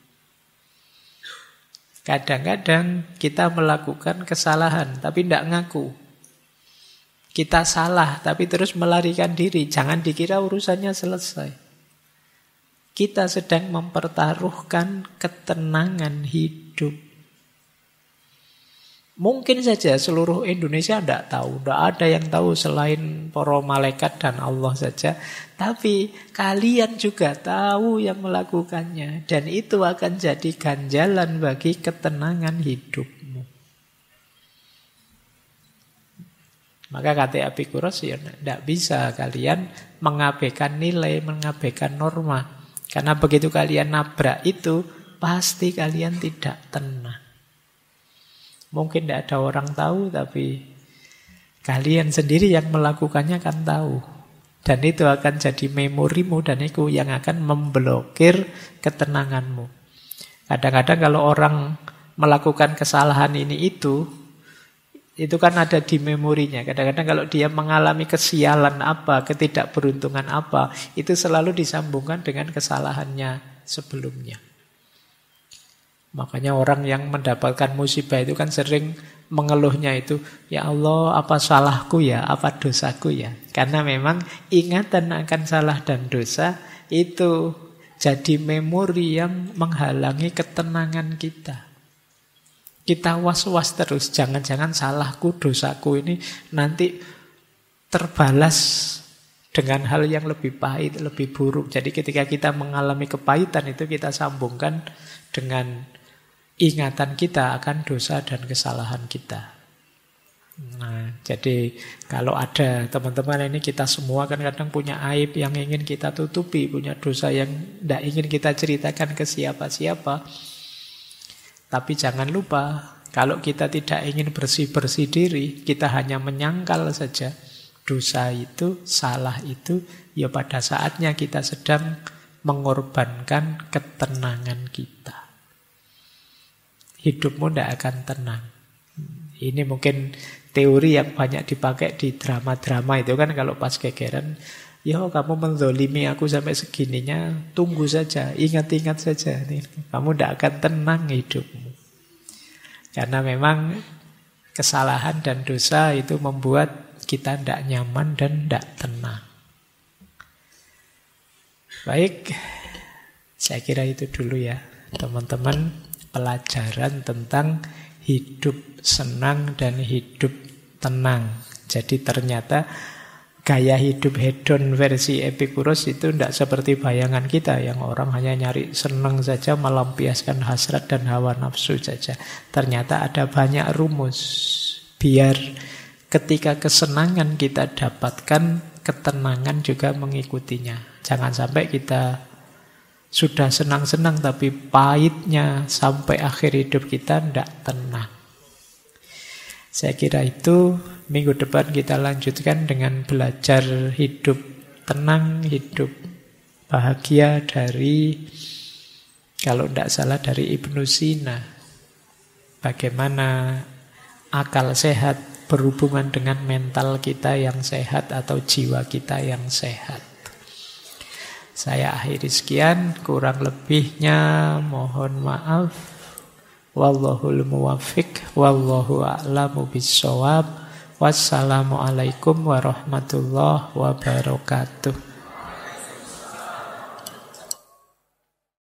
Kadang-kadang kita melakukan kesalahan tapi tidak ngaku. Kita salah tapi terus melarikan diri. Jangan dikira urusannya selesai. Kita sedang mempertaruhkan ketenangan hidup. Mungkin saja seluruh Indonesia tidak tahu. Tidak ada yang tahu selain para malaikat dan Allah saja. Tapi kalian juga tahu yang melakukannya. Dan itu akan jadi ganjalan bagi ketenangan hidupmu. Maka kata Epikuros, ya tidak bisa kalian mengabaikan nilai, mengabaikan norma. Karena begitu kalian nabrak itu, pasti kalian tidak tenang. Mungkin tidak ada orang tahu, tapi kalian sendiri yang melakukannya kan tahu. Dan itu akan jadi memorimu, dan itu yang akan memblokir ketenanganmu. Kadang-kadang kalau orang melakukan kesalahan ini itu kan ada di memorinya. Kadang-kadang kalau dia mengalami kesialan apa, ketidakberuntungan apa, itu selalu disambungkan dengan kesalahannya sebelumnya. Makanya orang yang mendapatkan musibah itu kan sering mengeluhnya itu, ya Allah, apa salahku ya, apa dosaku ya. Karena memang ingatan akan salah dan dosa itu jadi memori yang menghalangi ketenangan kita. Kita was-was terus, jangan-jangan salahku, dosaku ini nanti terbalas dengan hal yang lebih pahit, lebih buruk. Jadi ketika kita mengalami kepahitan itu kita sambungkan dengan ingatan kita akan dosa dan kesalahan kita. Nah, jadi kalau ada teman-teman ini, kita semua kan kadang punya aib yang ingin kita tutupi, punya dosa yang tidak ingin kita ceritakan ke siapa-siapa. Tapi jangan lupa, kalau kita tidak ingin bersih-bersih diri, kita hanya menyangkal saja dosa itu, salah itu, ya pada saatnya kita sedang mengorbankan ketenangan kita. Hidupmu tidak akan tenang. Ini mungkin teori yang banyak dipakai di drama-drama itu kan, kalau pas gegeran, ya kamu menzolimi aku sampai segininya, tunggu saja, ingat-ingat saja. Kamu tidak akan tenang hidupmu. Karena memang kesalahan dan dosa itu membuat kita tidak nyaman dan tidak tenang. Baik, saya kira itu dulu ya teman-teman. Pelajaran tentang hidup senang dan hidup tenang. Jadi ternyata gaya hidup hedon versi Epikuros itu tidak seperti bayangan kita, yang orang hanya nyari senang saja, melampiaskan hasrat dan hawa nafsu saja. Ternyata ada banyak rumus biar ketika kesenangan kita dapatkan, ketenangan juga mengikutinya. Jangan sampai kita sudah senang-senang tapi pahitnya sampai akhir hidup kita tidak tenang. Saya kira itu. Minggu depan kita lanjutkan dengan belajar hidup tenang, hidup bahagia dari, kalau tidak salah, dari Ibnu Sina. Bagaimana akal sehat berhubungan dengan mental kita yang sehat atau jiwa kita yang sehat. Saya akhiri sekian, kurang lebihnya mohon maaf. Wallahul muwaffiq, wallahu a'lamu bissawab. Wassalamualaikum warahmatullahi wabarakatuh.